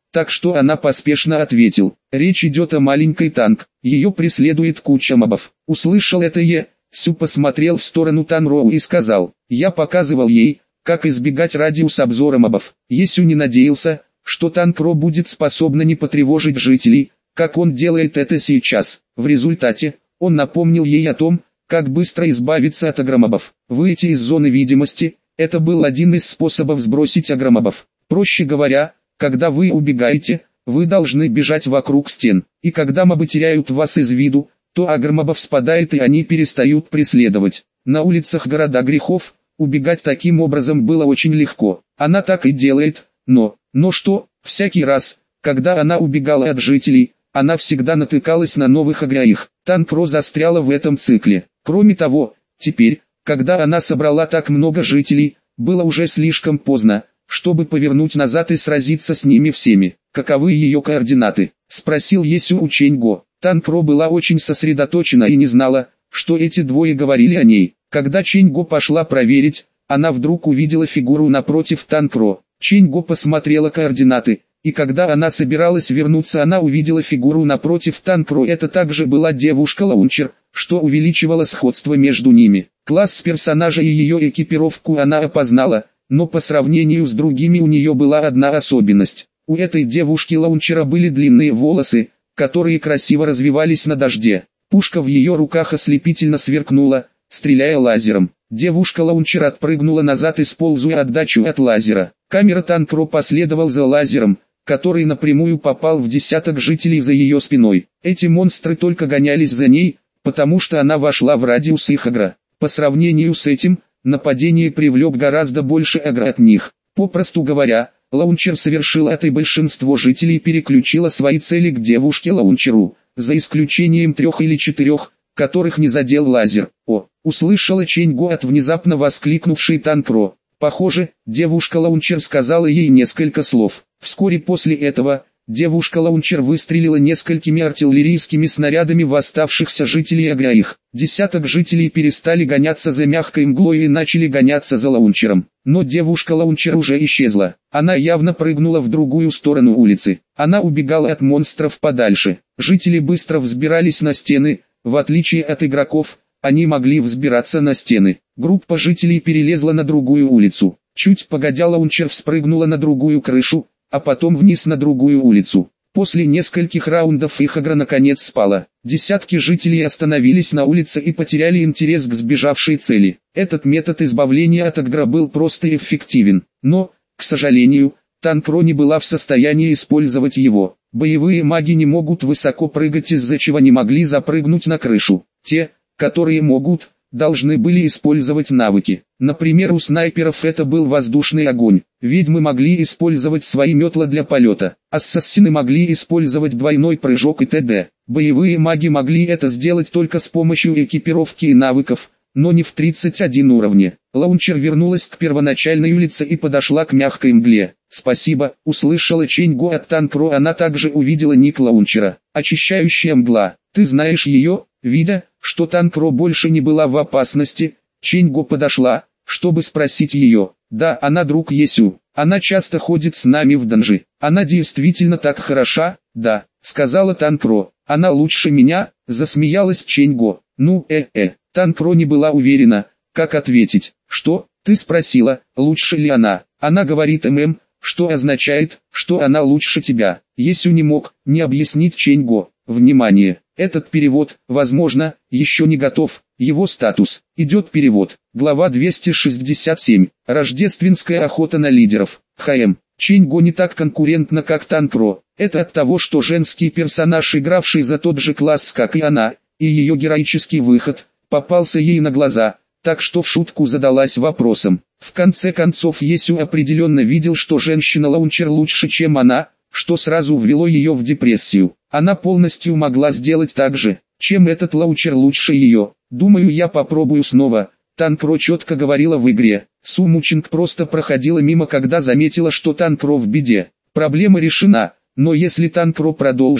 так что она поспешно ответил. Речь идет о маленькой танк, ее преследует куча мобов. Услышал это Е, Сю посмотрел в сторону Танроу и сказал, я показывал ей, как избегать радиус обзора мобов. Есю не надеялся, что Танкро будет способна не потревожить жителей, как он делает это сейчас. В результате, он напомнил ей о том, как быстро избавиться от агромобов. Выйти из зоны видимости – это был один из способов сбросить агромобов. Проще говоря, когда вы убегаете, вы должны бежать вокруг стен, и когда мобы теряют вас из виду, то агромобов спадает и они перестают преследовать. На улицах города грехов, убегать таким образом было очень легко. Она так и делает, но, но что, всякий раз, когда она убегала от жителей, она всегда натыкалась на новых агроих. Танкро застряла в этом цикле. Кроме того, теперь, когда она собрала так много жителей, было уже слишком поздно, чтобы повернуть назад и сразиться с ними всеми. Каковы ее координаты? Спросил Есю у Ченьго. Танкро была очень сосредоточена и не знала, что эти двое говорили о ней. Когда Ченьго пошла проверить, она вдруг увидела фигуру напротив Танкро. Ченьго посмотрела координаты, и когда она собиралась вернуться, она увидела фигуру напротив Танкро. Это также была девушка-лаунчер, что увеличивало сходство между ними. Класс персонажа и ее экипировку она опознала, но по сравнению с другими у нее была одна особенность. У этой девушки-лаунчера были длинные волосы, которые красиво развивались на дожде. Пушка в ее руках ослепительно сверкнула, стреляя лазером. Девушка-лаунчер отпрыгнула назад, используя отдачу от лазера. Камера Танкро последовал за лазером, который напрямую попал в десяток жителей за ее спиной. Эти монстры только гонялись за ней, потому что она вошла в радиус их агро. По сравнению с этим, нападение привлек гораздо больше агро от них. Попросту говоря, лаунчер совершил это, и большинство жителей переключило свои цели к девушке-лаунчеру, за исключением трех или четырех, которых не задел лазер. О, услышала Ченьго от внезапно воскликнувшей Танкро. Похоже, девушка-лаунчер сказала ей несколько слов. Вскоре после этого, девушка-лаунчер выстрелила несколькими артиллерийскими снарядами в оставшихся жителей агроих. Десяток жителей перестали гоняться за мягкой мглой и начали гоняться за лаунчером. Но девушка-лаунчер уже исчезла. Она явно прыгнула в другую сторону улицы. Она убегала от монстров подальше. Жители быстро взбирались на стены. В отличие от игроков, они могли взбираться на стены. Группа жителей перелезла на другую улицу. Чуть погодя, лаунчер вспрыгнула на другую крышу, а потом вниз на другую улицу. После нескольких раундов их агро наконец спала. Десятки жителей остановились на улице и потеряли интерес к сбежавшей цели. Этот метод избавления от агро был просто эффективен. Но, к сожалению, Танкро не была в состоянии использовать его. Боевые маги не могут высоко прыгать, из-за чего не могли запрыгнуть на крышу. Те, которые могут, должны были использовать навыки. Например, у снайперов это был воздушный огонь. Ведьмы могли использовать свои метла для полета. Ассасины могли использовать двойной прыжок и т.д. Боевые маги могли это сделать только с помощью экипировки и навыков, но не в тридцать один уровне. Лаунчер вернулась к первоначальной улице и подошла к мягкой мгле. «Спасибо», — услышала Ченьго от Танкро. Она также увидела ник лаунчера. «Очищающая мгла. Ты знаешь ее?» Видя, что Танкро больше не была в опасности, Ченьго подошла, чтобы спросить ее. «Да, она друг Есю. Она часто ходит с нами в данжи. Она действительно так хороша?» «Да», — сказала Танкро. «Она лучше меня», — засмеялась Ченьго. «Ну, э-э». Танкро не была уверена, как ответить. «Что?» — ты спросила, лучше ли она? Она говорит ММ, что означает, что она лучше тебя. Есю не мог не объяснить Ченьго. Внимание! Этот перевод, возможно, еще не готов. Его статус. Идет перевод. Глава двести шестьдесят семь. Рождественская охота на лидеров. ХМ. Ченьго не так конкурентна, как Танкро. Это от того, что женский персонаж, игравший за тот же класс, как и она, и ее героический выход, попался ей на глаза, так что в шутку задалась вопросом. В конце концов, Есю определенно видел, что женщина-лаунчер лучше, чем она, что сразу ввело ее в депрессию. Она полностью могла сделать так же, чем этот лаунчер лучше ее. «Думаю, я попробую снова», — Танкро четко говорила в игре. Су Мучинг просто проходила мимо, когда заметила, что Танкро в беде. Проблема решена, но если Танкро продолжит,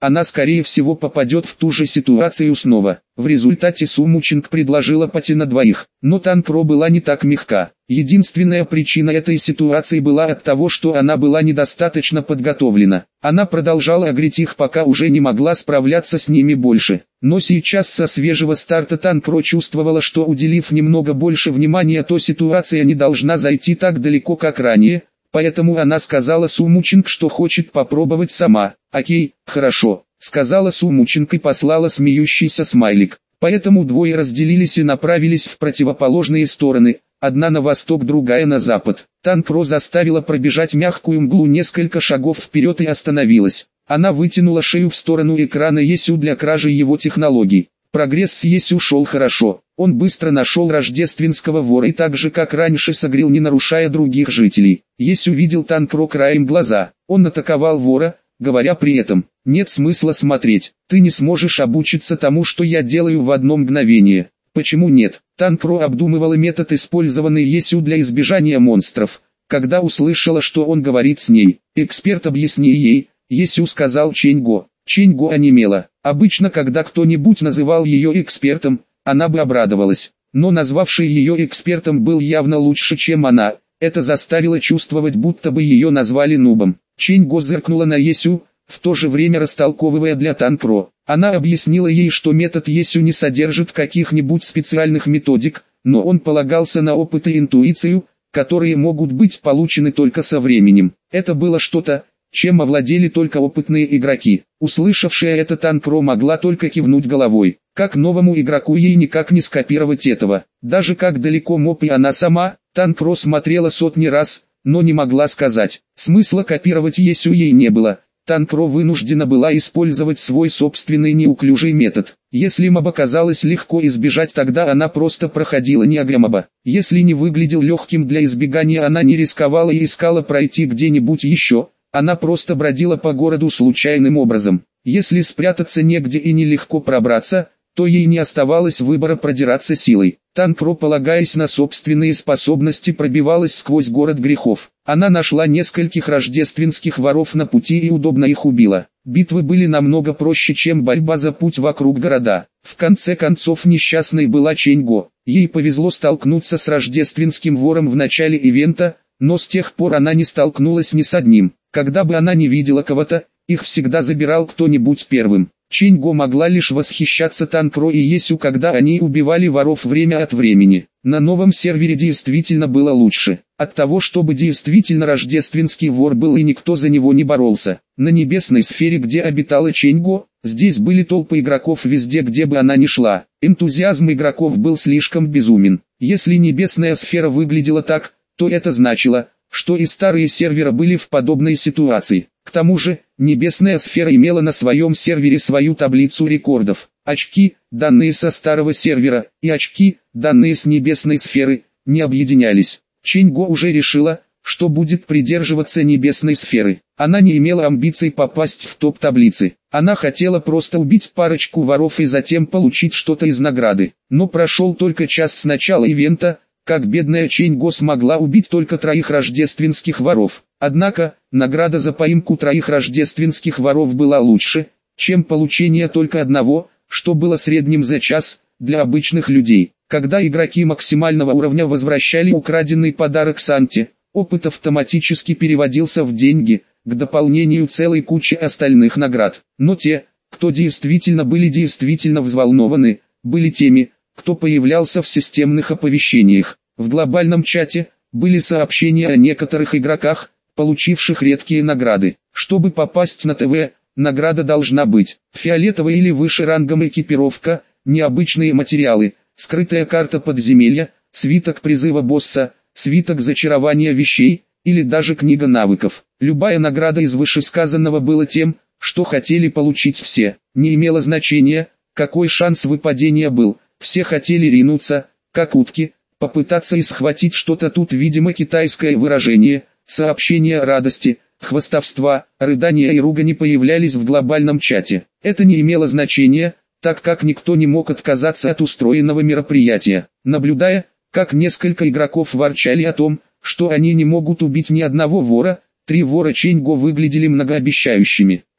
она скорее всего попадет в ту же ситуацию снова. В результате Су Мучинг предложила пати на двоих, но Танкро была не так мягка. Единственная причина этой ситуации была от того, что она была недостаточно подготовлена. Она продолжала агрить их, пока уже не могла справляться с ними больше. Но сейчас со свежего старта Танкро чувствовала, что уделив немного больше внимания, то ситуация не должна зайти так далеко, как ранее. Поэтому она сказала Су Мучинг, что хочет попробовать сама. «Окей, хорошо», — сказала Су Мучинг и послала смеющийся смайлик. Поэтому двое разделились и направились в противоположные стороны, одна на восток, другая на запад. Танкро заставила пробежать мягкую мглу несколько шагов вперед и остановилась. Она вытянула шею в сторону экрана Есю для кражи его технологий. Прогресс с Есю шел хорошо. Он быстро нашел рождественского вора и так же как раньше согрел, не нарушая других жителей. Есю видел Танкро краем глаза. Он атаковал вора, говоря при этом: «Нет смысла смотреть, ты не сможешь обучиться тому, что я делаю в одно мгновение». Почему нет? Танкро обдумывала метод, использованный Есю для избежания монстров. Когда услышала, что он говорит с ней: «Эксперт, объясни ей», Есю сказал Ченьго. Ченьго онемела. Обычно, когда кто-нибудь называл ее экспертом, она бы обрадовалась. Но назвавший ее экспертом был явно лучше, чем она. Это заставило чувствовать, будто бы ее назвали нубом. Ченьго зыркнула на Есю, в то же время растолковывая для Танкро. Она объяснила ей, что метод Есю не содержит каких-нибудь специальных методик, но он полагался на опыт и интуицию, которые могут быть получены только со временем. Это было что-то, чем овладели только опытные игроки. Услышавшая это, Танкро могла только кивнуть головой. Как новому игроку ей никак не скопировать этого. Даже как далеко мог и она сама, Танкро смотрела сотни раз, но не могла сказать. Смысла копировать Есю ей не было. Танкро вынуждена была использовать свой собственный неуклюжий метод. Если моба казалось легко избежать, тогда она просто проходила неагромоба. Если не выглядел легким для избегания, она не рисковала и искала пройти где-нибудь еще. Она просто бродила по городу случайным образом. Если спрятаться негде и нелегко пробраться, то ей не оставалось выбора продираться силой. Танкро, полагаясь на собственные способности, пробивалась сквозь город грехов. Она нашла нескольких рождественских воров на пути и удобно их убила. Битвы были намного проще, чем борьба за путь вокруг города. В конце концов, несчастной была Ченьго. Ей повезло столкнуться с рождественским вором в начале ивента, но с тех пор она не столкнулась ни с одним. Когда бы она не видела кого-то, их всегда забирал кто-нибудь первым. Ченьго могла лишь восхищаться Танкро и Есю, когда они убивали воров время от времени. На новом сервере действительно было лучше. От того, чтобы действительно рождественский вор был и никто за него не боролся. На небесной сфере, где обитала Ченьго, здесь были толпы игроков везде, где бы она ни шла. Энтузиазм игроков был слишком безумен. Если небесная сфера выглядела так, то это значило, что и старые серверы были в подобной ситуации. К тому же, небесная сфера имела на своем сервере свою таблицу рекордов. Очки, данные со старого сервера, и очки, данные с небесной сферы, не объединялись. Ченьго уже решила, что будет придерживаться небесной сферы. Она не имела амбиций попасть в топ таблицы. Она хотела просто убить парочку воров и затем получить что-то из награды. Но прошел только час с начала ивента, как бедная Ченьго смогла убить только троих рождественских воров. Однако, награда за поимку троих рождественских воров была лучше, чем получение только одного, что было средним за час, для обычных людей. Когда игроки максимального уровня возвращали украденный подарок Санте, опыт автоматически переводился в деньги, к дополнению целой кучи остальных наград. Но те, кто действительно были действительно взволнованы, были теми, кто появлялся в системных оповещениях. В глобальном чате были сообщения о некоторых игроках, получивших редкие награды. Чтобы попасть на ТВ, награда должна быть фиолетовая или выше рангом экипировка, необычные материалы, скрытая карта подземелья, свиток призыва босса, свиток зачарования вещей, или даже книга навыков. Любая награда из вышесказанного была тем, что хотели получить все. Не имело значения, какой шанс выпадения был. Все хотели ринуться, как утки, попытаться и схватить что-то. Тут, видимо, китайское выражение, сообщения радости, хвастовства, рыдания и ругани появлялись в глобальном чате. Это не имело значения, так как никто не мог отказаться от устроенного мероприятия. Наблюдая, как несколько игроков ворчали о том, что они не могут убить ни одного вора, три вора Ченьго выглядели многообещающими.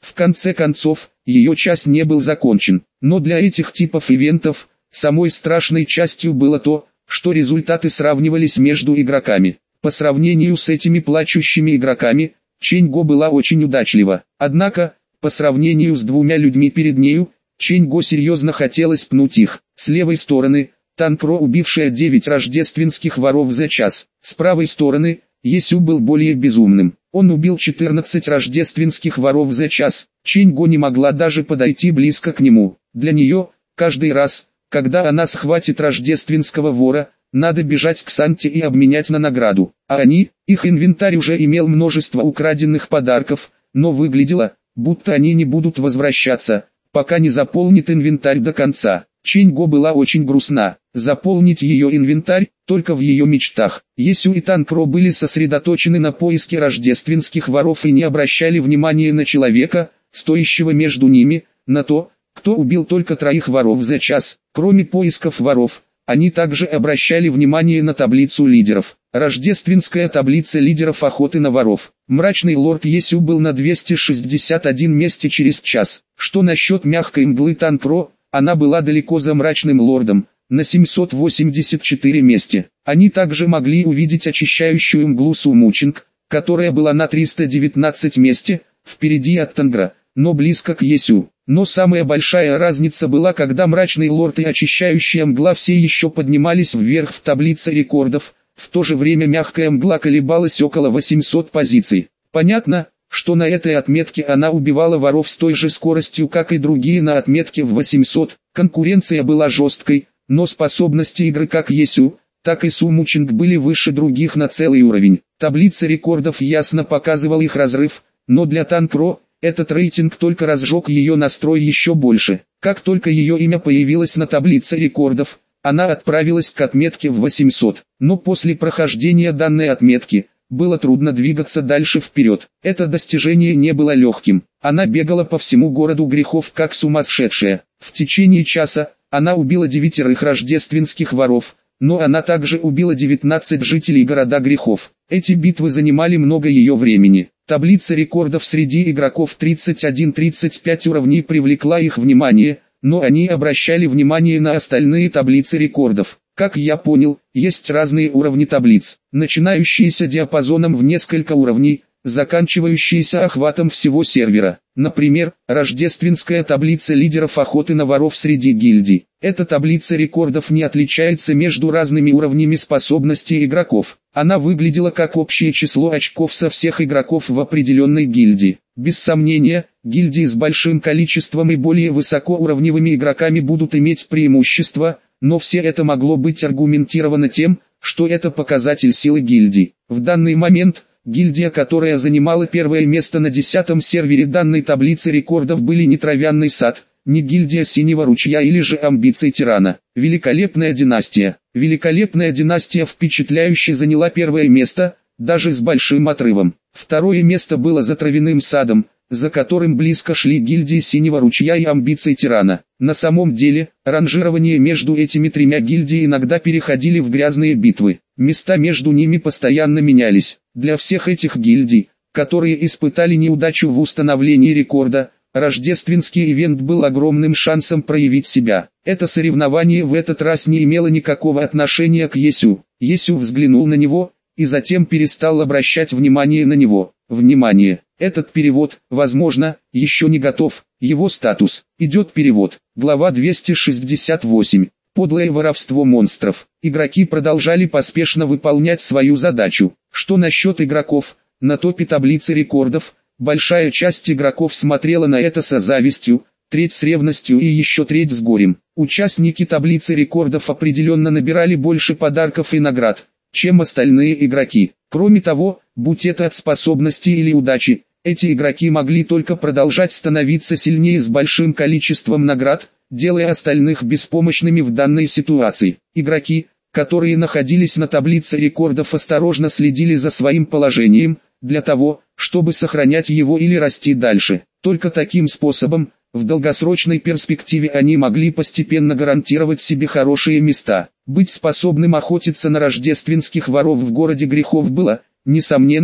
В конце концов, ее час не был закончен. Но для этих типов ивентов, самой страшной частью было то, что результаты сравнивались между игроками. По сравнению с этими плачущими игроками, Чэнь-Го была очень удачлива. Однако, по сравнению с двумя людьми перед нею, Чэнь-Го серьезно хотелось пнуть их. С левой стороны, Танкро, убившая девять рождественских воров за час. С правой стороны, Есю был более безумным. Он убил четырнадцать рождественских воров за час. Чэнь-Го не могла даже подойти близко к нему. Для нее, каждый раз, когда она схватит рождественского вора, надо бежать к Санте и обменять на награду. А они, их инвентарь уже имел множество украденных подарков, но выглядело, будто они не будут возвращаться, пока не заполнит инвентарь до конца. Чэнь-Го была очень грустна. Заполнить ее инвентарь, только в ее мечтах. Есю и Танкро были сосредоточены на поиске рождественских воров и не обращали внимания на человека, стоящего между ними, на то, кто убил только троих воров за час. Кроме поисков воров, они также обращали внимание на таблицу лидеров. Рождественская таблица лидеров охоты на воров. Мрачный лорд Есю был на двести шестьдесят один месте через час. Что насчет мягкой мглы Танкро? Она была далеко за мрачным лордом, на семьсот восемьдесят четыре месте. Они также могли увидеть очищающую мглу Сумучинг, которая была на триста девятнадцать месте, впереди от Тангра, но близко к Есю. Но самая большая разница была, когда мрачный лорд и очищающая мгла все еще поднимались вверх в таблице рекордов, в то же время мягкая мгла колебалась около восьмисот позиций. Понятно, что на этой отметке она убивала воров с той же скоростью, как и другие на отметке в восемьсот. Конкуренция была жесткой, но способности игры как Есю, так и Сумучинг были выше других на целый уровень. Таблица рекордов ясно показывал их разрыв, но для Танкро, этот рейтинг только разжег ее настрой еще больше. Как только ее имя появилось на таблице рекордов, она отправилась к отметке в восемьсот. Но после прохождения данной отметки, было трудно двигаться дальше вперед. Это достижение не было легким. Она бегала по всему городу грехов как сумасшедшая. В течение часа, она убила девятерых рождественских воров, но она также убила девятнадцать жителей города грехов. Эти битвы занимали много ее времени. Таблица рекордов среди игроков тридцать один тридцать пять уровней привлекла их внимание, но они обращали внимание на остальные таблицы рекордов. Как я понял, есть разные уровни таблиц, начинающиеся диапазоном в несколько уровней, заканчивающиеся охватом всего сервера. Например, рождественская таблица лидеров охоты на воров среди гильдий. Эта таблица рекордов не отличается между разными уровнями способностей игроков. Она выглядела как общее число очков со всех игроков в определенной гильдии. Без сомнения, гильдии с большим количеством и более высокоуровневыми игроками будут иметь преимущество, но все это могло быть аргументировано тем, что это показатель силы гильдии. В данный момент, гильдия, которая занимала первое место на десятом сервере данной таблицы рекордов, были не Травянный сад, не гильдия Синего ручья или же амбиции тирана. Великолепная династия. Великолепная династия впечатляюще заняла первое место, даже с большим отрывом. Второе место было за Травяным садом, за которым близко шли гильдии Синего ручья и амбиции тирана. На самом деле, ранжирование между этими тремя гильдиями иногда переходили в грязные битвы. Места между ними постоянно менялись. Для всех этих гильдий, которые испытали неудачу в установлении рекорда, рождественский ивент был огромным шансом проявить себя. Это соревнование в этот раз не имело никакого отношения к Есю. Есю взглянул на него, и затем перестал обращать внимание на него. Внимание! Этот перевод, возможно, еще не готов. Его статус. Идет перевод. Глава двести шестьдесят восемь. Подлое воровство монстров. Игроки продолжали поспешно выполнять свою задачу. Что насчет игроков? На топе таблицы рекордов, большая часть игроков смотрела на это со завистью, треть с ревностью и еще треть с горем. Участники таблицы рекордов определенно набирали больше подарков и наград, чем остальные игроки. Кроме того, будь это от способности или удачи, эти игроки могли только продолжать становиться сильнее с большим количеством наград, делая остальных беспомощными в данной ситуации. Игроки, которые находились на таблице рекордов, осторожно следили за своим положением, для того, чтобы сохранять его или расти дальше. Только таким способом, в долгосрочной перспективе они могли постепенно гарантировать себе хорошие места. Быть способным охотиться на рождественских воров в городе грехов было, несомненно,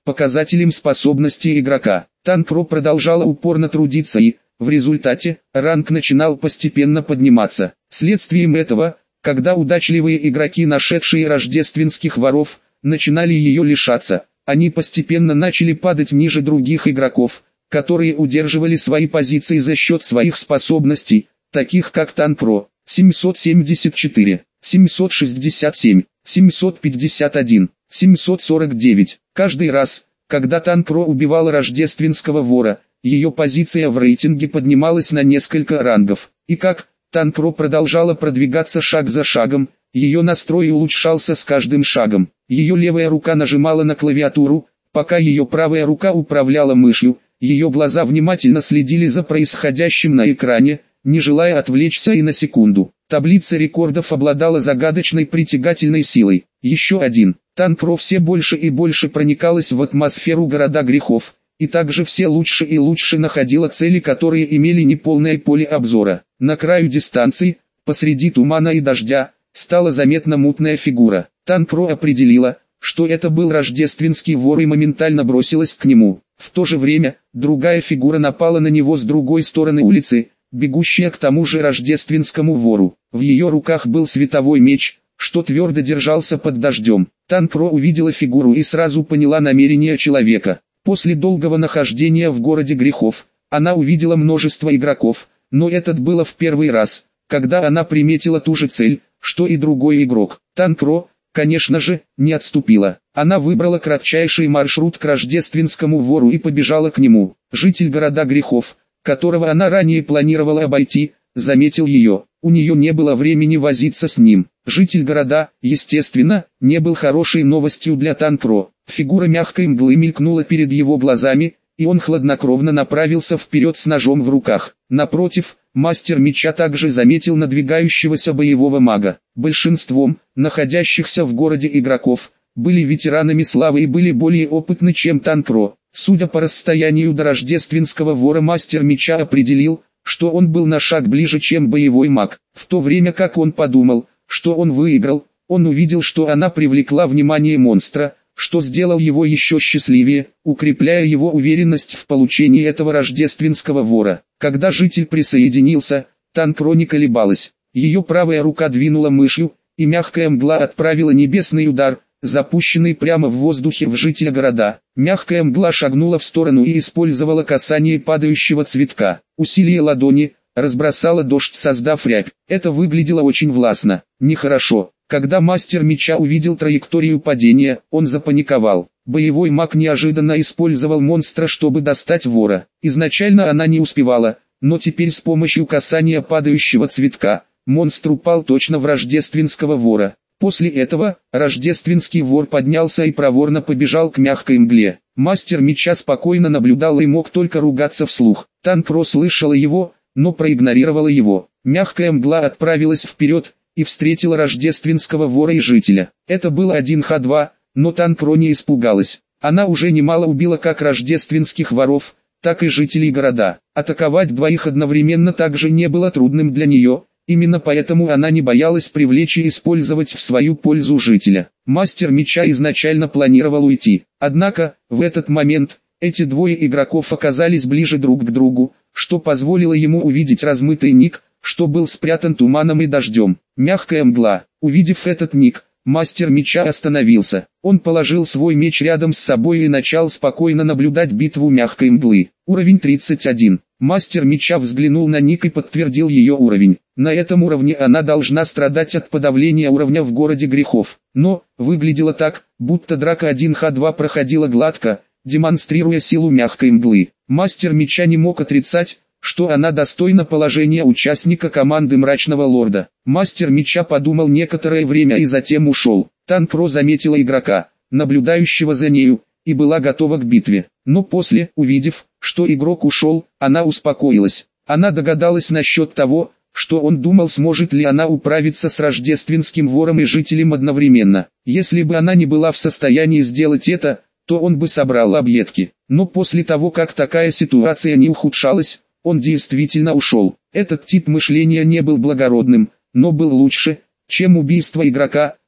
показателем способности игрока. Танпро продолжала упорно трудиться и, в результате, ранг начинал постепенно подниматься. Следствием этого, когда удачливые игроки, нашедшие рождественских воров, начинали ее лишаться, они постепенно начали падать ниже других игроков, которые удерживали свои позиции за счет своих способностей, таких как Танпро. семьсот семьдесят четыре, семьсот шестьдесят семь, семьсот пятьдесят один, семьсот сорок девять. Каждый раз, когда Танпро убивала рождественского вора, ее позиция в рейтинге поднималась на несколько рангов. И как Танпро продолжала продвигаться шаг за шагом, ее настрой улучшался с каждым шагом. Ее левая рука нажимала на клавиатуру, пока ее правая рука управляла мышью, ее глаза внимательно следили за происходящим на экране, не желая отвлечься и на секунду. Таблица рекордов обладала загадочной притягательной силой. Еще один. Танпро все больше и больше проникалась в атмосферу города грехов, и также все лучше и лучше находила цели, которые имели неполное поле обзора. На краю дистанции, посреди тумана и дождя, стала заметна мутная фигура. Танпро определила, что это был рождественский вор, и моментально бросилась к нему. В то же время, другая фигура напала на него с другой стороны улицы, бегущая к тому же рождественскому вору. В ее руках был световой меч, что твердо держался под дождем. Танпро увидела фигуру и сразу поняла намерение человека. После долгого нахождения в городе грехов, она увидела множество игроков, но этот было в первый раз, когда она приметила ту же цель, что и другой игрок. Танпро, конечно же, не отступила. Она выбрала кратчайший маршрут к рождественскому вору и побежала к нему. Житель города грехов, которого она ранее планировала обойти, заметил ее. У нее не было времени возиться с ним. Житель города, естественно, не был хорошей новостью для Танпро. Фигура мягкой мглы мелькнула перед его глазами, и он хладнокровно направился вперед с ножом в руках. Напротив, мастер меча также заметил надвигающегося боевого мага. Большинством находящихся в городе игроков были ветеранами славы и были более опытны, чем Танпро. Судя по расстоянию до рождественского вора, мастер меча определил, что он был на шаг ближе, чем боевой маг. В то время как он подумал, что он выиграл, он увидел, что она привлекла внимание монстра, что сделал его еще счастливее, укрепляя его уверенность в получении этого рождественского вора. Когда житель присоединился, Танпро не колебалась. Ее правая рука двинула мышью, и мягкая мгла отправила небесный удар, запущенный прямо в воздухе в жителя города. Мягкая мгла шагнула в сторону и использовала касание падающего цветка. Усилие ладони разбросало дождь, создав рябь. Это выглядело очень властно. Нехорошо. Когда мастер меча увидел траекторию падения, он запаниковал. Боевой маг неожиданно использовал монстра, чтобы достать вора. Изначально она не успевала, но теперь с помощью касания падающего цветка, монстр упал точно в рождественского вора. После этого, рождественский вор поднялся и проворно побежал к мягкой мгле. Мастер меча спокойно наблюдал и мог только ругаться вслух. Танпро слышала его, но проигнорировала его. Мягкая мгла отправилась вперед и встретила рождественского вора и жителя. Это было один ха два, но Танпро не испугалась. Она уже немало убила как рождественских воров, так и жителей города. Атаковать двоих одновременно также не было трудным для нее. Именно поэтому она не боялась привлечь и использовать в свою пользу жителя. Мастер меча изначально планировал уйти. Однако, в этот момент, эти двое игроков оказались ближе друг к другу, что позволило ему увидеть размытый ник, что был спрятан туманом и дождем. Мягкая мгла. Увидев этот ник, мастер меча остановился. Он положил свой меч рядом с собой и начал спокойно наблюдать битву мягкой мглы. Уровень тридцать один. Мастер меча взглянул на ник и подтвердил ее уровень. На этом уровне она должна страдать от подавления уровня в городе грехов. Но, выглядело так, будто драка один ха два проходила гладко, демонстрируя силу мягкой мглы. Мастер меча не мог отрицать, что она достойна положения участника команды Мрачного Лорда. Мастер меча подумал некоторое время и затем ушел. Танпро заметила игрока, наблюдающего за нею, и была готова к битве. Но после, увидев, что игрок ушел, она успокоилась. Она догадалась насчет того, что он думал, сможет ли она управиться с рождественским вором и жителем одновременно. Если бы она не была в состоянии сделать это, то он бы собрал объедки. Но после того, как такая ситуация не ухудшалась, он действительно ушел. Этот тип мышления не был благородным, но был лучше, чем убийство игрока,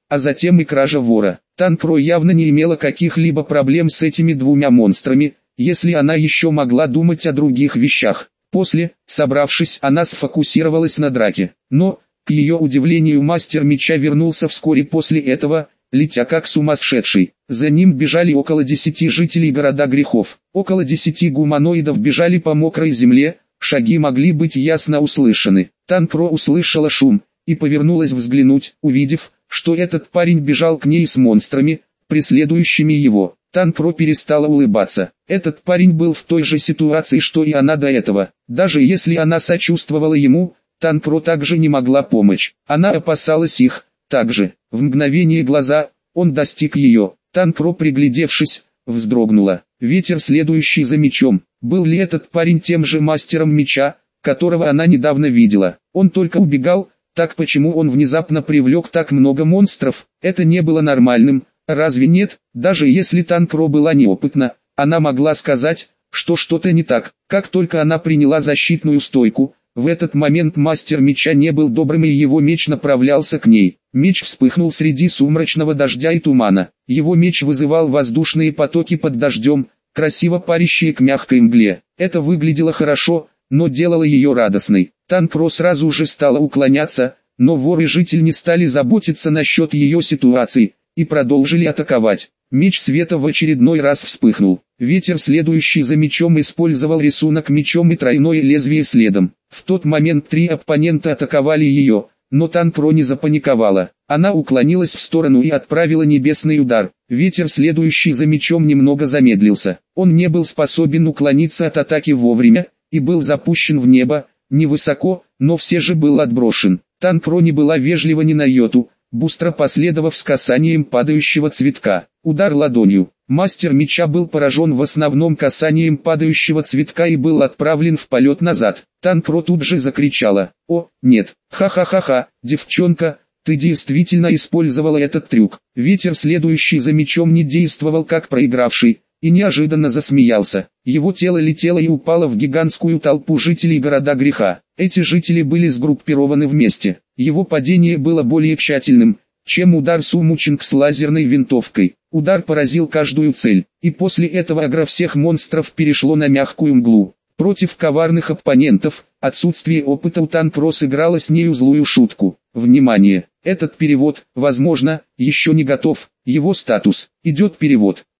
а затем и кража вора. Танпро явно не имела каких-либо проблем с этими двумя монстрами, если она еще могла думать о других вещах. После, собравшись, она сфокусировалась на драке. Но, к ее удивлению, мастер меча вернулся вскоре после этого, летя как сумасшедший. За ним бежали около десяти жителей города грехов. Около десяти гуманоидов бежали по мокрой земле, шаги могли быть ясно услышаны. Танпро услышала шум и повернулась взглянуть, увидев, что этот парень бежал к ней с монстрами, преследующими его. Танпро перестала улыбаться. Этот парень был в той же ситуации, что и она до этого. Даже если она сочувствовала ему, Танпро также не могла помочь. Она опасалась их, также. В мгновение глаза, он достиг ее. Танпро, приглядевшись, вздрогнула. Ветер, следующий за мечом. Был ли этот парень тем же мастером меча, которого она недавно видела? Он только убегал, так почему он внезапно привлек так много монстров? Это не было нормальным, разве нет? Даже если Танпро была неопытна, она могла сказать, что что-то не так. Как только она приняла защитную стойку, в этот момент мастер меча не был добрым, и его меч направлялся к ней. Меч вспыхнул среди сумрачного дождя и тумана. Его меч вызывал воздушные потоки под дождем, красиво парящие к мягкой мгле. Это выглядело хорошо, но делало ее радостной. Танпро сразу же стала уклоняться, но вор и житель не стали заботиться насчет ее ситуации и продолжили атаковать. Меч света в очередной раз вспыхнул. Ветер, следующий за мечом, использовал рисунок мечом и тройное лезвие следом. В тот момент три оппонента атаковали ее, но Танпро не запаниковала. Она уклонилась в сторону и отправила небесный удар. Ветер, следующий за мечом, немного замедлился. Он не был способен уклониться от атаки вовремя, и был запущен в небо, невысоко, но все же был отброшен. Танпро не была вежлива ни на йоту, быстро последовав с касанием падающего цветка. Удар ладонью. Мастер меча был поражен в основном касанием падающего цветка и был отправлен в полет назад. Танпро тут же закричала: «О, нет! Ха-ха-ха-ха, девчонка, ты действительно использовала этот трюк». Ветер, следующий за мечом, не действовал как проигравший, и неожиданно засмеялся. Его тело летело и упало в гигантскую толпу жителей города греха. Эти жители были сгруппированы вместе. Его падение было более тщательным, чем удар Сумучинг с лазерной винтовкой. Удар поразил каждую цель, и после этого агро всех монстров перешло на мягкую мглу. Против коварных оппонентов, отсутствие опыта у Танпро сыграло с нею злую шутку. Внимание! Этот перевод, возможно, еще не готов. Его статус. Идет перевод.